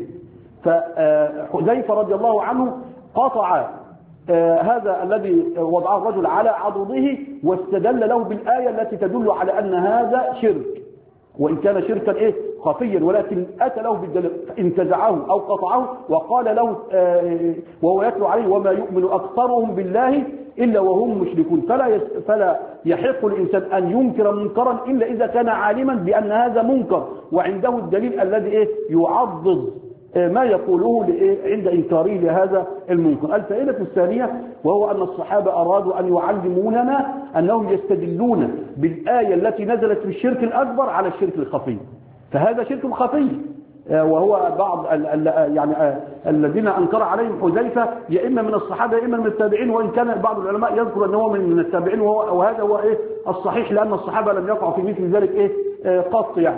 فحذيفة رضي الله عنه قطع آه هذا الذي وضعه الرجل على عضده واستدل له بالآية التي تدل على أن هذا شرك، وإن كان شركا إيه خفيا، ولكن أتى له بالدليل انتزعه أو قطعه وقال له آه وهو يتلو عليه وما يؤمن أكثرهم بالله إلا وهم مشركون. فلا فلا يحق الإنسان أن ينكر منكرا إلا إذا كان عالما بأن هذا منكر وعنده الدليل الذي إيه يعضد ما يقوله عند إنكاره لهذا المنكر. الفائدة الثانية وهو أن الصحابة أرادوا أن يعلموننا أنهم يستدلون بالآية التي نزلت في الشرك الأكبر على الشرك الخفي، فهذا شرك خفي، وهو بعض ال ال يعني الذين أنكر عليهم حذيفة يا إما من الصحابة يا إما من التابعين، وإن كان بعض العلماء يذكر أنه من التابعين، وهو وهذا هو إيه الصحيح، لأن الصحابة لم يقعوا في مثل ذلك إيه قط يعني.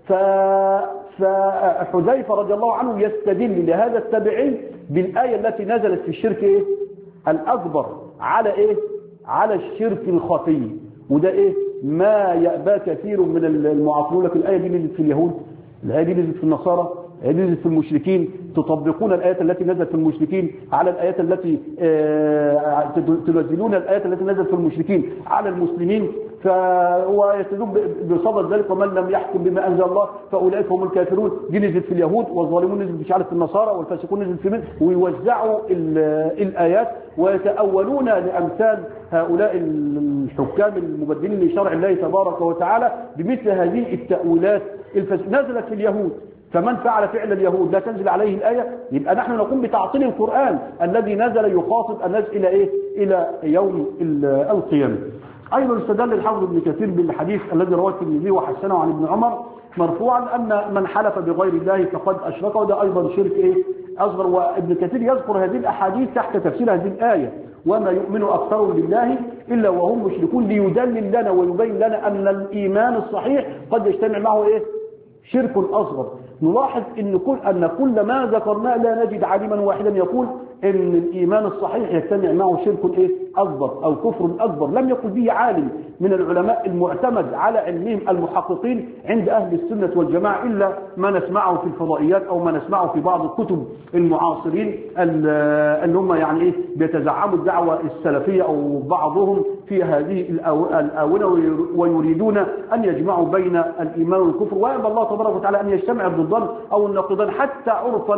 فحذيفة رضي الله عنه يستدل لهذا التابعين بالآية التي نزلت في الشرك إيه الأكبر على إيه على الشرك الخفي، وده إيه ما يأبى كثير من المعاصرون. لك الآية دي نزلت في اليهود، الآية دي نزلت في النصارى، الآية دي نزلت في المشركين، تطبقون الآيات التي نزلت في المشركين على الآيات التي تنزلون الآيات التي نزلت في المشركين على المسلمين، فهو يستدل بصدد ذلك ومن لم يحكم بما أنزل الله فأولئك هم الكافرون. دي نزلت في اليهود، والظالمون نزلت في شعلة النصارى، والفاسقون نزلت في من، ويوزعوا الآيات ويتأولون لأمثال هؤلاء الحكام المبدلين لشرع الله تبارك وتعالى بمثل هذه التأويلات الفاسقة. نزلت في اليهود، فمن فعل فعل اليهود لا تنزل عليه الآية، يبقى نحن نقوم بتعطيل القرآن الذي نزل يخاطب الناس إلى إيه؟ إلى يوم القيامة. أيضا استدل الحافظ ابن كثير بالحديث الذي رواه الترمذي وحسنه عن ابن عمر مرفوعا أن من حلف بغير الله فقد أشرك، وده أيضا شرك إيه أصغر. وابن كثير يذكر هذه الأحاديث تحت تفسير هذه الآية وما يؤمن أكثرهم بالله إلا وهم مشركون، ليدلل لنا ويبين لنا أن الإيمان الصحيح قد يجتمع معه إيه شرك أصغر. نلاحظ إن كل أن كل ما ذكرناه لا نجد عالما واحدا يقول إن الإيمان الصحيح يجتمع معه شرك إيه أكبر أو كفر أكبر، لم يقل به عالم من العلماء المعتمد على علمهم المحققين عند أهل السنة والجماعة، إلا ما نسمعه في الفضائيات أو ما نسمعه في بعض الكتب المعاصرين اللي هم يعني إيه بيتزعموا الدعوة السلفية أو بعضهم في هذه الآونة ويريدون أن يجمعوا بين الإيمان والكفر، ويأبى الله تبارك وتعالى أن يجتمع الضدان أو النقيضان حتى عرفا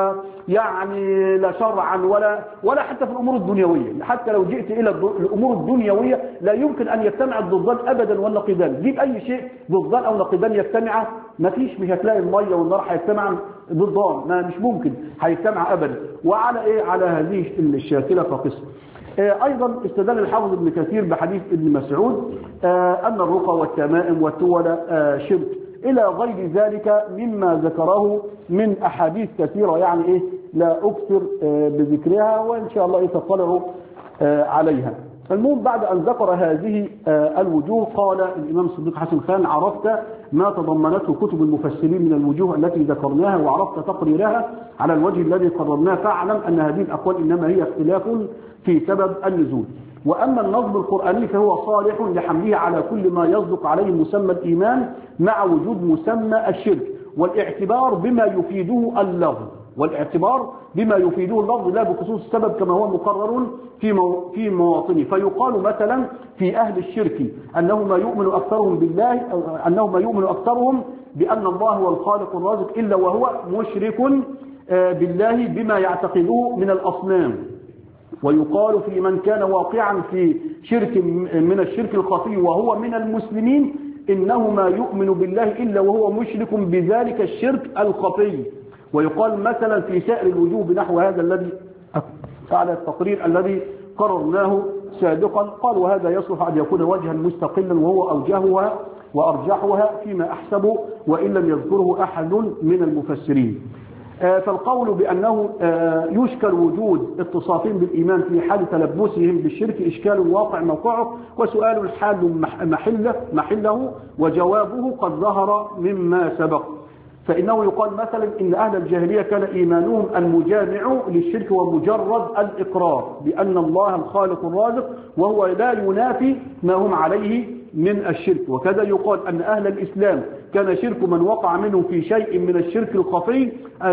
ويعني لا شرعا ولا ولا حتى في الأمور الدنيوية. حتى لو جئت إلى الأمور الدنيوية لا يمكن أن يجتمع الضدان أبدا والنقيضان. جيب أي شيء ضدان أو نقيضان يجتمع، ما فيش، مش هتلاقي المية والنار هيجتمع ضدان، ما مش ممكن هيجتمع أبدا. وعلى إيه على هذه الشاكلة فقصة. أيضا استدل الحافظ ابن كثير بحديث ابن مسعود أن الرقى والتمائم والتولى شرك إلى غير ذلك مما ذكره من أحاديث كثيرة، يعني إيه لا أكثر بذكرها وإن شاء الله تطلعوا عليها. المهم بعد أن ذكر هذه الوجوه قال الإمام الصديق حسن خان: عرفت ما تضمنته كتب المفسرين من الوجوه التي ذكرناها وعرفت تقريرها على الوجه الذي قررناه، فاعلم أن هذه الأقوال إنما هي اختلاف في سبب النزول. وأما النظم القرآني فهو صالح لحمله على كل ما يصدق عليه مسمى الإيمان مع وجود مسمى الشرك، والاعتبار بما يفيده اللفظ والاعتبار بما يفيده اللفظ لا بخصوص السبب كما هو مقرر في مو في مواطنه. فيقال مثلا في أهل الشرك أنه ما يؤمن أكثرهم بالله أنه ما يؤمن أكثرهم بأن الله هو الخالق الرازق إلا وهو مشرك بالله بما يعتقدوه من الأصنام. ويقال في من كان واقعا في شرك من الشرك الخفي وهو من المسلمين إنه ما يؤمن بالله إلا وهو مشرك بذلك الشرك الخفي. ويقال مثلا في سائر الوجوه بنحو هذا الذي على التقرير الذي قررناه سابقا. قال وهذا يصلح أن يكون وجها مستقلا وهو أوجهها وأرجحها فيما أحسب وإن لم يذكره أحد من المفسرين. فالقول بأنه يشكل وجود اتصافين بالإيمان في حال تلبسهم بالشرك إشكال واقع موقعه، وسؤال الحال محله, محله وجوابه قد ظهر مما سبق. فإنه يقال مثلا إن أهل الجاهلية كان إيمانهم المجامع للشرك ومجرد الإقرار بأن الله الخالق الرازق وهو لا ينافي ما هم عليه من الشرك. وكذا يقال أن أهل الإسلام كان شرك من وقع منه في شيء من الشرك الخفي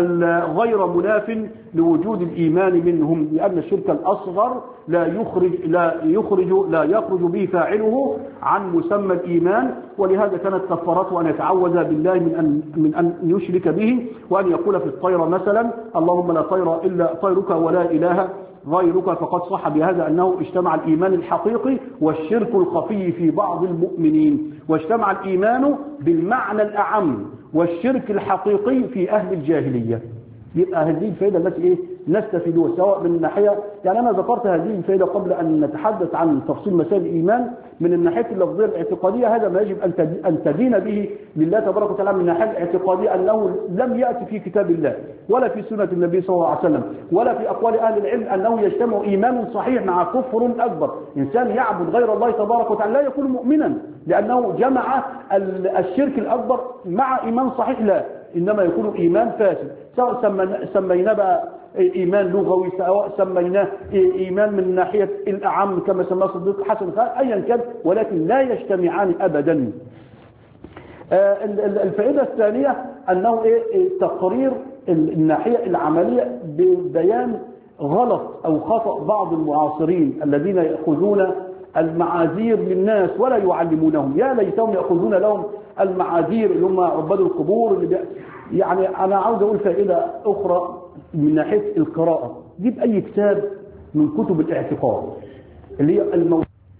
غير مناف لوجود الإيمان منهم، لأن الشرك الأصغر لا يخرج لا يخرج لا يخرج به فاعله عن مسمى الإيمان. ولهذا كانت كفارته أن يتعوذ بالله من أن من أن يشرك به، وأن يقول في الطير مثلا اللهم لا طير إلا طيرك ولا إله غيرك، فقد صح بهذا أنه اجتمع الإيمان الحقيقي والشرك الخفي في بعض المؤمنين، واجتمع الإيمان بالمعنى الأعم والشرك الحقيقي في أهل الجاهلية. يبقى هذه الفائدة التي إيه نستفيدوه سواء من الناحية، يعني أنا ذكرت هذه الفائدة قبل أن نتحدث عن تفصيل مسائل الإيمان من الناحية اللفظية الاعتقادية. هذا ما يجب أن تدين به لله تبارك وتعالى من الناحية الاعتقادية، أنه لم يأتي في كتاب الله ولا في سنة النبي صلى الله عليه وسلم ولا في أقوال أهل العلم أنه يجتمع إيمان صحيح مع كفر أكبر. إنسان يعبد غير الله تبارك وتعالى لا يكون مؤمنا، لأنه جمع الشرك الأكبر مع إيمان صحيح، لا، إنما يكون إيمان فاسد، سواء سميناه بقى إيمان لغوي، سواء سميناه إيمان من ناحية الأعم كما سماه صديق حسن خان، أيا كان، ولكن لا يجتمعان أبدا. الفائدة الثانية أنه تقرير الناحية العملية ببيان غلط أو خطأ بعض المعاصرين الذين يأخذون المعاذير للناس ولا يعلمونهم. يا ليتهم يأخذون لهم المعاذير اللي هم عباد القبور اللي بي... يعني أنا عاوز أقول فائدة أخرى من ناحية القراءة. جيب أي كتاب من كتب الاعتقاد اللي هي المو...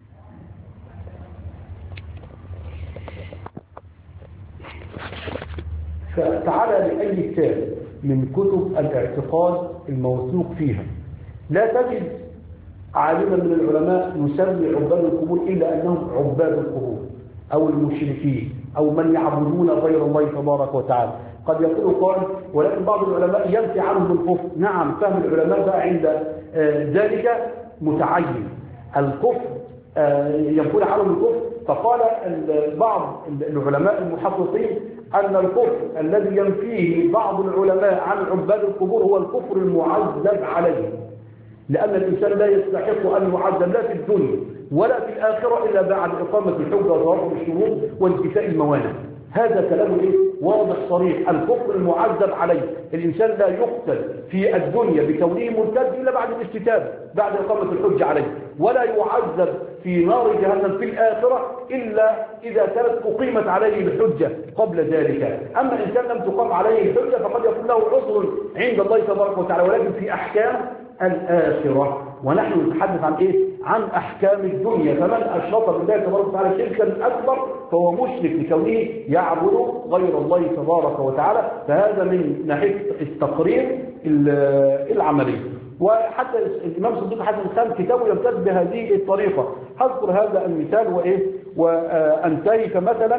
فتعالى لأي كتاب من كتب الاعتقاد الموثوق فيها لا تجد عالما من العلماء يسمي عباد القبور إلا أنهم عباد القبور أو المشركين أو من يعبدون غير الله تبارك وتعالى. قد يقول قائل ولكن بعض العلماء ينفي عنهم الكفر. نعم، فهم العلماء بقى عند ذلك متعين. الكفر ينفون عنهم الكفر، فقال بعض العلماء المحققين أن الكفر الذي ينفيه بعض العلماء عن عباد القبور هو الكفر المعذب عليه، لأن الإنسان لا يستحق أن يعذب لا في الدنيا ولا في الآخرة إلا بعد إقامة الحجة وتوافق الشروط وانتفاء الموانع. هذا كلام إيه؟ واضح صريح. الكفر المعذب عليه، الإنسان لا يقتل في الدنيا بكونه مرتد إلا بعد الاستتابة بعد إقامة الحجة عليه، ولا يعذب في نار جهنم في الآخرة إلا إذا كانت أقيمت عليه الحجة قبل ذلك. أما الإنسان لم تقام عليه الحجة فقد يكون له عذر عند الله تبارك وتعالى، ولكن في أحكام الآخرة. ونحن نتحدث عن إيه؟ عن أحكام الدنيا. فمن أشرك بالله تبارك وتعالى شركا أكبر فهو مشرك لكونه يعبد غير الله تبارك وتعالى. فهذا من ناحية التقرير العملي. وحتى الإمام صديق حسن خان كتابه يمتد بهذه الطريقة. هذكر هذا المثال وإيه وأنتهي. فمثلا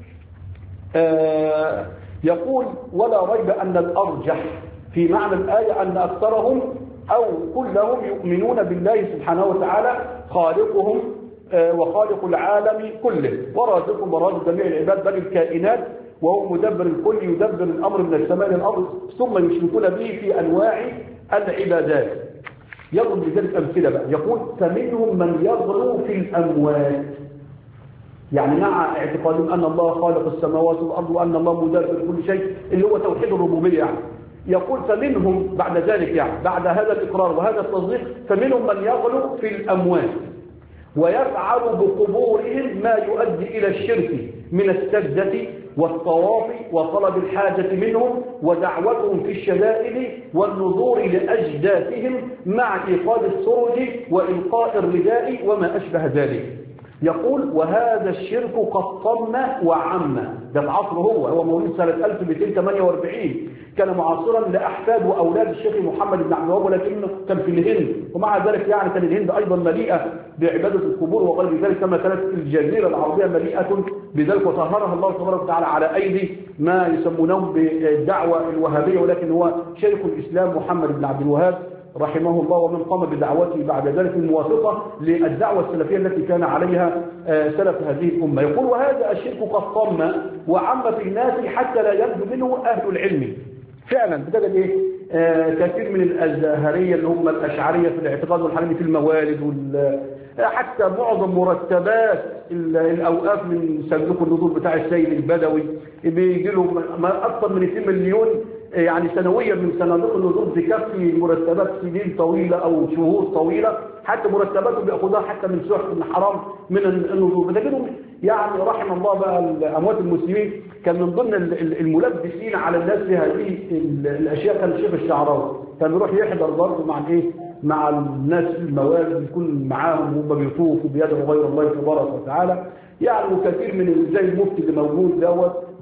يقول ولا ريب أن الأرجح في معنى الآية أن أكثرهم أو كلهم يؤمنون بالله سبحانه وتعالى خالقهم وخالق العالم كله ورازقهم ورازق جميع العباد بل الكائنات، وهو مدبر الكل يدبر الأمر من السماء إلى الأرض، ثم يشركون به في أنواع العبادات. يضرب لذلك أمثلة بقى. يقول فمنهم من يغلو في الأموات، يعني مع اعتقادهم أن الله خالق السماوات والأرض وأن الله مدبر كل شيء اللي هو توحيد الربوبية. يعني يقول فمنهم بعد ذلك، يعني بعد هذا الإقرار وهذا التصديق، فمنهم من يغلو في الأموات ويفعل بقبورهم ما يؤدي إلى الشرك من السجدة والطواف وطلب الحاجة منهم ودعوتهم في الشدائد والنذور لأجداثهم مع إيقاد السرج وإلقاء الرداء وما أشبه ذلك. يقول وهذا الشرك قد طم وعم. ده في عصره هو هو مولود سنة ألف ومئتين وثمانية وأربعين، كان معاصرا لأحفاد وأولاد الشيخ محمد بن عبد الوهاب، ولكنه كان في الهند، ومع ذلك يعني كان الهند أيضا مليئة بعبادة القبور وغير ذلك، كما كانت الجزيرة العربية مليئة بذلك، وطهرها الله تبارك وتعالى على أيدي ما يسمونه بالدعوة الوهابية، ولكن هو شيخ الإسلام محمد بن عبد الوهاب رحمه الله، ومن قام بدعوته بعد ذلك الموافقة للدعوة السلفية التي كان عليها سلف هذه الأمة. يقول وهذا الشرك قد طم وعم في الناس حتى لا يبدو منه أهل العلم. فعلا بتجد ايه آه كثير من الازهريه اللي هم الاشعريه في الاعتقاد والحاجات في الموالد وال حتى معظم مرتبات الاوقاف من صندوق النذور بتاع السيد البدوي بيجي له اكثر من اثنين مليون يعني سنويا من صناديق النذور تكفي مرتبات سنين طويله او شهور طويله، حتى مرتباته بياخذها حتى من سوح بن حرام من النذور. بتجدهم يعني رحم الله بقى اموات المسلمين كان من ضمن الملبسين على الناس في هذه الاشياء كان الشيخ الشعراوي، كان بيروح يحضر برضه مع ايه مع الناس في الموالد، يكون معاهم وهم بيطوفوا بيدعوا غير الله تبارك وتعالى. يعني وكثير من زي المفتي اللي موجود دوت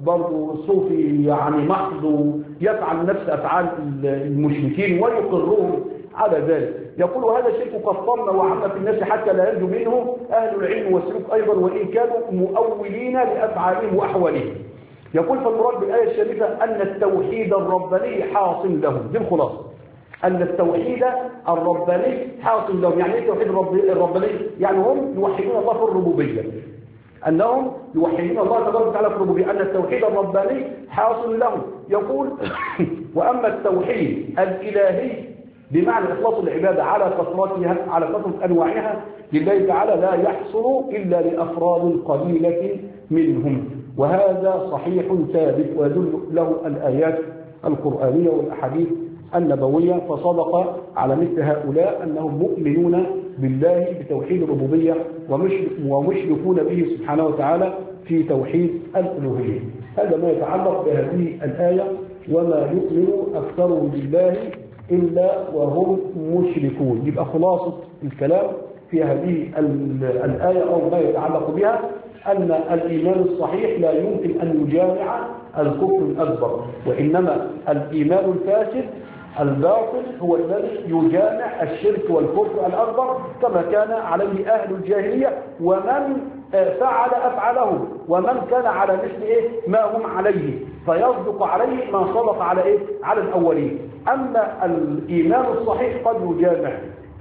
برضه صوفي يعني محض يفعل نفس أفعال المشركين ويقرهم على ذلك. يقول هذا شرك كفرنا وعم في الناس حتى لا ينجو منه أهل العلم والسلوك أيضا وإن كانوا مؤولين لأفعالهم وأحوالهم. يقول فالمراد بالآية الشريفة أن التوحيد الرباني حاصل لهم. دي الخلاصة، أن التوحيد الرباني حاصل لهم. يعني ايه التوحيد الرباني؟ يعني هم يوحدون الله في الربوبية، أنهم يوحدون الله تبارك وتعالى في الربوبية، أن التوحيد الرباني حاصل لهم. يقول وأما التوحيد الإلهي بمعنى إخلاص العبادة على كثرتها على كثرة أنواعها لله تعالى لا يحصل إلا لأفراد قليلة منهم، وهذا صحيح ثابت ويدل له الآيات القرآنية والأحاديث النبوية. فصدق على مثل هؤلاء أنهم مؤمنون بالله بتوحيد الربوبية ومشركون به سبحانه وتعالى في توحيد الألوهية. هذا ما يتعلق بهذه الآية وما يؤمن أكثرهم بالله إلا وهم مشركون. يبقى خلاصة الكلام في هذه الآية أو ما يتعلق بها أن الإيمان الصحيح لا يمكن أن يجامع الكفر الأكبر، وإنما الإيمان الفاسد الباطل هو الذي يجامع الشرك والكفر الأكبر كما كان عليه أهل الجاهلية ومن فعل أفعله ومن كان على مثل إيه ما هم عليه فيصدق عليه ما صدق على إيه على الأولين. أما الإيمان الصحيح قد يجامع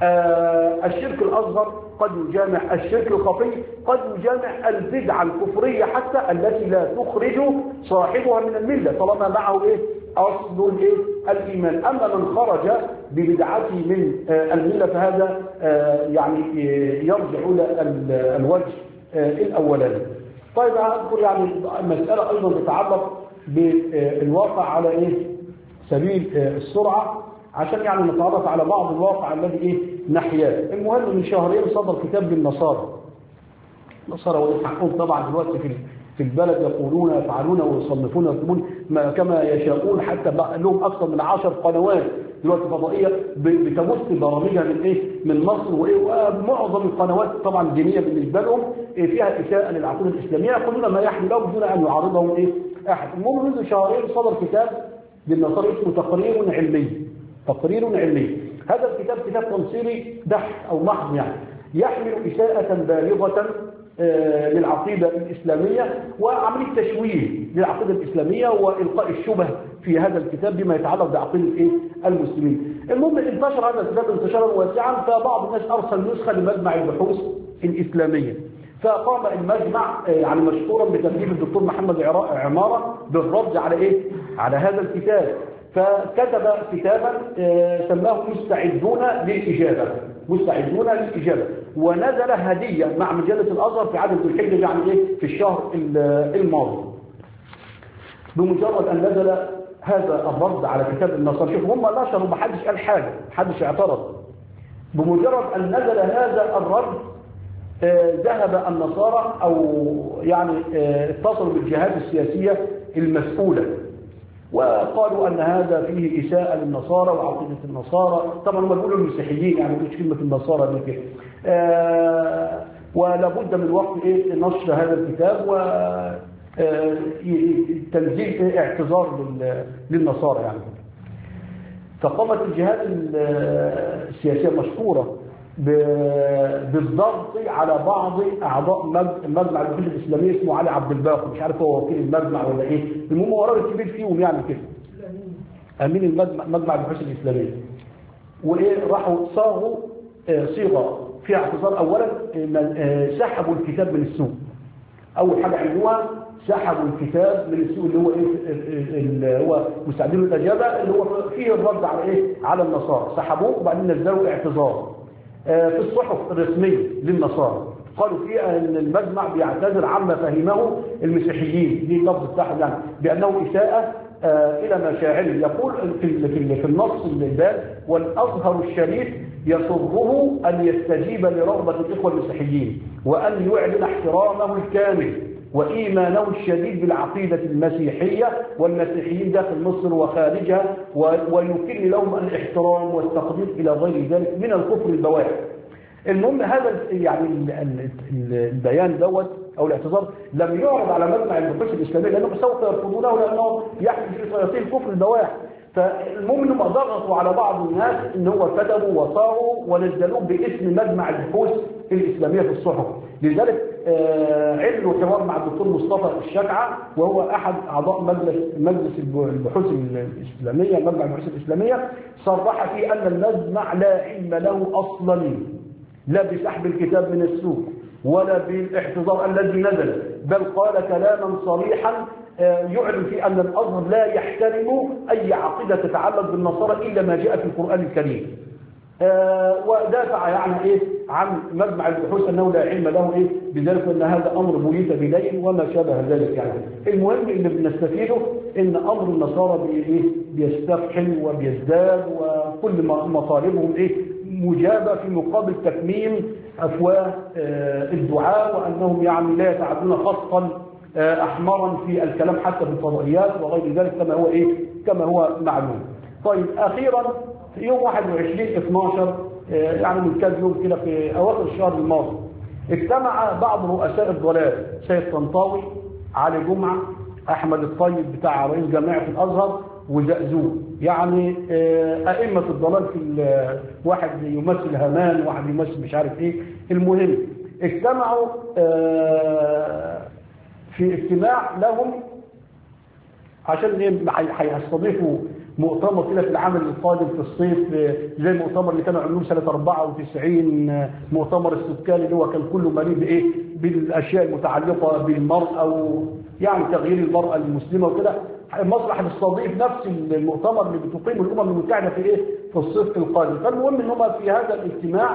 آه الشرك الأصغر، قد يجامع الشرك الخفي، قد يجامع البدعة الكفرية حتى التي لا تخرج صاحبها من الملة طالما معه إيه أصل الإيه الإيمان. أما من خرج ببدعته من آه الملة فهذا آه يعني آه يرجع إلى الوجه آه الأولاني. طيب أذكر يعني مسألة أيضا تتعلق بالواقع على إيه سبيل آه السرعة عشان يعني نتعرف على بعض الواقع الذي ايه نحياه. المهم من شهرين صدر كتاب للنصارى. النصارى ويحقون طبعا دلوقتي في في البلد يقولون يفعلون ويصنفون ويكتبون كما يشاءون، حتى لهم اكثر من عشر قنوات دلوقتي فضائيه بتبث برامجها من ايه من مصر، وايه ومعظم القنوات طبعا دينيه بالنسبه لهم فيها اساءه للعقيده الاسلاميه، يقولون ما يحمل لهم دون ان يعارضهم ايه احد. المهم منذ شهرين صدر كتاب للنصارى اسمه تقرير علمي. تقرير علمي. هذا الكتاب كتاب تنصيري بحث أو محض، يعني يحمل إساءة بالغة للعقيدة الإسلامية وعملية تشويه للعقيدة الإسلامية وإلقاء الشبه في هذا الكتاب بما يتعلق بعقيدة إيه المسلمين. المهم انتشر هذا الكتاب انتشارا واسعا، فبعض الناس أرسل نسخة لمجمع البحوث الإسلامية، فقام المجمع يعني مشكورا بتكليف الدكتور محمد عمارة بالرد على إيه على هذا الكتاب، فكتب كتابا سماه مستعدون للإجابة مستعدون للإجابة ونزل هدية مع مجلة الأزهر في عدد الحجة يعني إيه في الشهر الماضي. بمجرد أن نزل هذا الرد على كتاب النصارى، شوف هم نشروا ما حدش قال حاجة، ما حدش اعترض. بمجرد أن نزل هذا الرد ذهب النصارى أو يعني اتصلوا بالجهات السياسية المسؤولة وقالوا أن هذا فيه إساءة للنصارى وعقيدة النصارى. طبعا هم بيقولوا المسيحيين يعني مش كلمة النصارى دي كده. آه ولابد من وقت إيه نشر هذا الكتاب وتنزيل اعتذار للنصارى يعني. فقامت الجهات السياسية المشهورة بالضغط على بعض اعضاء مجمع البحوث الاسلاميه اسمه علي عبد الباقي، مش عارف هو وكيل المجمع ولا ايه، المهم هو راجل كبير فيهم يعني كده، امين المجمع مجمع البحوث الاسلاميه. وايه راحوا صاغوا صيغه فيها اعتذار. اولا سحبوا الكتاب من السوق، اول حاجه عملوها سحبوا الكتاب من السوق اللي هو ايه اللي هو مستعدين للاجابه اللي هو فيه الرد على ايه على النصارى، سحبوه وبعدين نزلوا اعتذار في الصحف الرسمية للنصارى، قالوا فيها ان المجمع بيعتذر عما فهمه المسيحيين، دي اللفظ بتاعهم يعني بانه اساءة الى مشاعره. يقول في في النص الباب والازهر الشريف يسره ان يستجيب لرغبة الاخوة المسيحيين وان يعلن احترامه الكامل وإيمانه الشديد بالعقيدة المسيحية والمسيحيين داخل مصر وخارجها، ويمكن لهم الاحترام والتقدير إلى غير ذلك من الكفر البواح. المهم هذا يعني البيان دوت أو الاعتذار لم يعرض على مجمع البحوث الإسلامية، لأنهم سوف يرفضونه لأنه يحمل في شياطين الكفر البواح. فالمهم انهم ضغطوا على بعض الناس ان هو كتبوا وصاروا ونزلوه باسم مجمع البحوث الإسلامية في الصحف. لذلك عملوا حوار مع الدكتور مصطفى الشجعة، وهو أحد أعضاء مجلس مجلس البحوث الإسلامية، مجمع البحوث الإسلامية، صرح فيه أن المجمع لا علم له أصلا لا بسحب الكتاب من السوق ولا بالاحتضار الذي نزل، بل قال كلاما صريحا يعلن فيه أن الأزهر لا يحترم أي عقيدة تتعلق بالنصارى إلا ما جاء في القرآن الكريم. آه ودافع يعني ايه عن مجمع البحوث انه لا علم له ايه بذلك، وان هذا امر بوليت بليل وما شابه ذلك. يعني المهم اللي بنستفيده ان امر النصارى بايه بيستفحل وبيزداد، وكل مطالبهم ايه مجابه في مقابل تكميم افواه آه الدعاء، وانهم يعني لا يتعدون خطا آه احمرا في الكلام حتى في الفضائيات وغير ذلك كما هو ايه كما هو معلوم. طيب اخيرا في يوم واحد وعشرين اثناشر يعني من كذا يوم كده في اواخر الشهر الماضي اجتمع بعض رؤساء الضلال، سيد طنطاوي، علي جمعه، احمد الطيب بتاع رئيس جامعه الازهر، وزقزوق، يعني ائمه الضلال، في واحد يمثل هامان واحد يمثل مش عارف ايه. المهم اجتمعوا في اجتماع لهم عشان ايه هيستضيفوا مؤتمر كده في العام القادم في الصيف، زي المؤتمر اللي كانوا عاملينه سنه أربعة وتسعين، مؤتمر السكان اللي هو كان كله مليء بايه بالاشياء المتعلقه بالمراه ويعني تغيير المراه المسلمه وكده. مصر هتستضيف نفس المؤتمر اللي بتقيمه الامم المتحده في ايه في الصيف القادم. فالمهم ان هم في هذا الاجتماع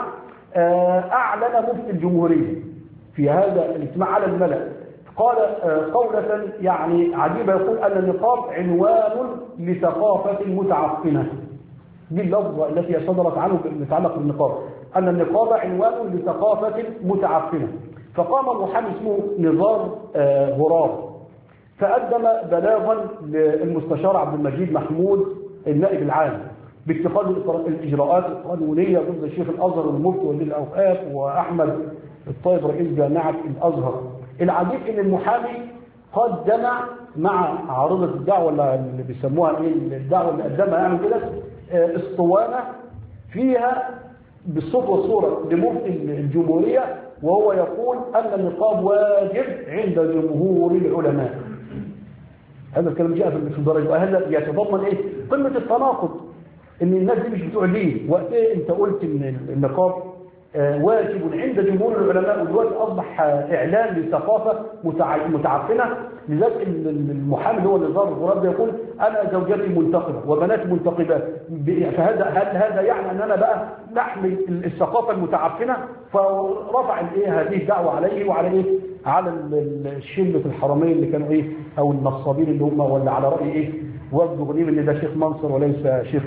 اعلن مفتي الجمهوريه في هذا الاجتماع على الملأ، قال قولة يعني عجيبة، يقول أن النقاب عنوان لثقافة متعفنة. دي اللفظة التي صدرت عنه متعلق بالنقاب، أن النقاب عنوان لثقافة متعفنة. فقام محامي اسمه نزار غراب فقدم بلاغا للمستشار عبد المجيد محمود النائب العام باتخاذ الإجراءات القانونية ضد الشيخ الأزهر والمفتي ولي الأوقاف وأحمد الطيب رئيس جامعة الأزهر. العجيب ان المحامي قدم مع عارضة الدعوة اللي بيسموها ايه الدعوة اللي قدمها يعني كده اسطوانة فيها بالصوت والصورة لمفتي الجمهورية، وهو يقول ان النقاب واجب عند جمهور العلماء. هذا الكلام جاء في الدرجة، وهذا يتضمن ايه قمة التناقض، ان الناس دي مش بتوع ليه وقت ايه انت قلت ان النقاب واجب عند جمهور العلماء، ودلوقتي اصبح اعلان لثقافه متعفنه. لذلك المحامي اللي هو نزار الغراب ده يقول انا زوجتي منتقبه وبناتي منتقبات، فهذا هل هذا يعني ان انا بقى نحمل الثقافه المتعفنه؟ فرفع الايه هذه الدعوه عليه وعلى ايه على الشله الحرمين اللي كانوا ايه او النصابين اللي هم، ولا على راي ايه وفد غنيم ان ده شيخ منصر وليس شيخ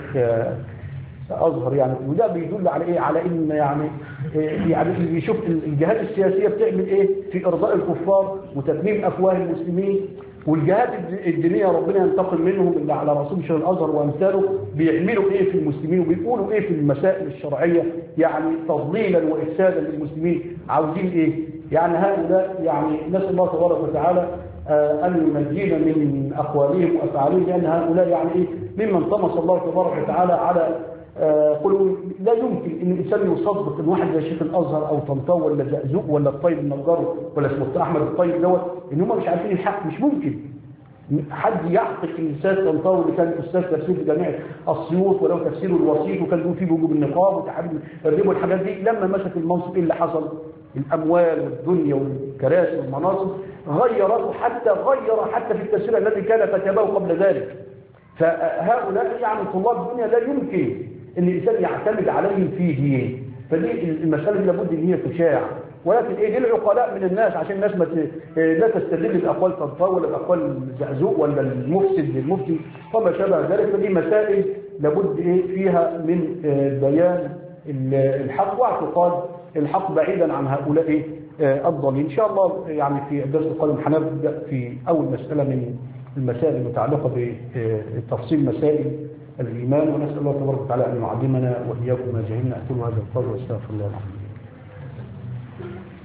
أزهر يعني. وده بيدل على إيه على إن يعني يعني يشوف الجهات السياسية بتعمل إيه في إرضاء الكفار وتتميم أفواه المسلمين، والجهات الدينية ربنا ينتقم منهم اللي على رسول شيخ الأزهر وأمثاله بيعملوا إيه في المسلمين وبيقولوا إيه في المسائل الشرعية، يعني تضليلا وإفسادا للمسلمين. عاوزين إيه يعني هؤلاء؟ يعني نسأل الله تبارك وتعالى أن ينجينا من أقوالهم وأفعالهم، لأن هؤلاء يعني إيه ممن طمس الله تبارك وتعالى على قلوا لا يمكن ان الانسان يصدق ان واحد زي شيخ الازهر او طنطاوي ولا زقزوق ولا الطيب النجار ولا اسمه احمد الطيب دوت ان هم مش عارفين الحق. مش ممكن حد يعتق الاستاذ طنطاوي اللي كان استاذ تفسير في جامعه اسيوط وله تفسيره الوسيط وكان بيقول فيه بوجوب النقاب وتحريم الربا والحاجات دي، لما مسك المنصب ايه اللي حصل؟ الاموال والدنيا والكراسي والمناصب غيرته، حتى غير حتى في التفسير الذي كان كتبه قبل ذلك. فهؤلاء يعني طلاب الدنيا لا يمكن ان الانسان يعتمد عليهم في دين، فدي المساله دي لابد ان هي تشاع. ولكن ايه دي العقلاء من الناس عشان الناس ما لا تستدل باقوال طنطاوي ولا باقوال زقزوق ولا المفسد للمفتي وما شابه ذلك. فدي مسائل لابد ايه فيها من بيان الحق واعتقاد الحق بعيدا عن هؤلاء ايه الضالين. ان شاء الله يعني في الدرس القادم هنبدا في اول مساله من المسائل المتعلقه بتفصيل مسائل الإيمان، ونسأل الله تبارك وتعالى أن يعلمنا وإياكم ما جهلنا. أقول هذا القول وأستغفر الله العظيم.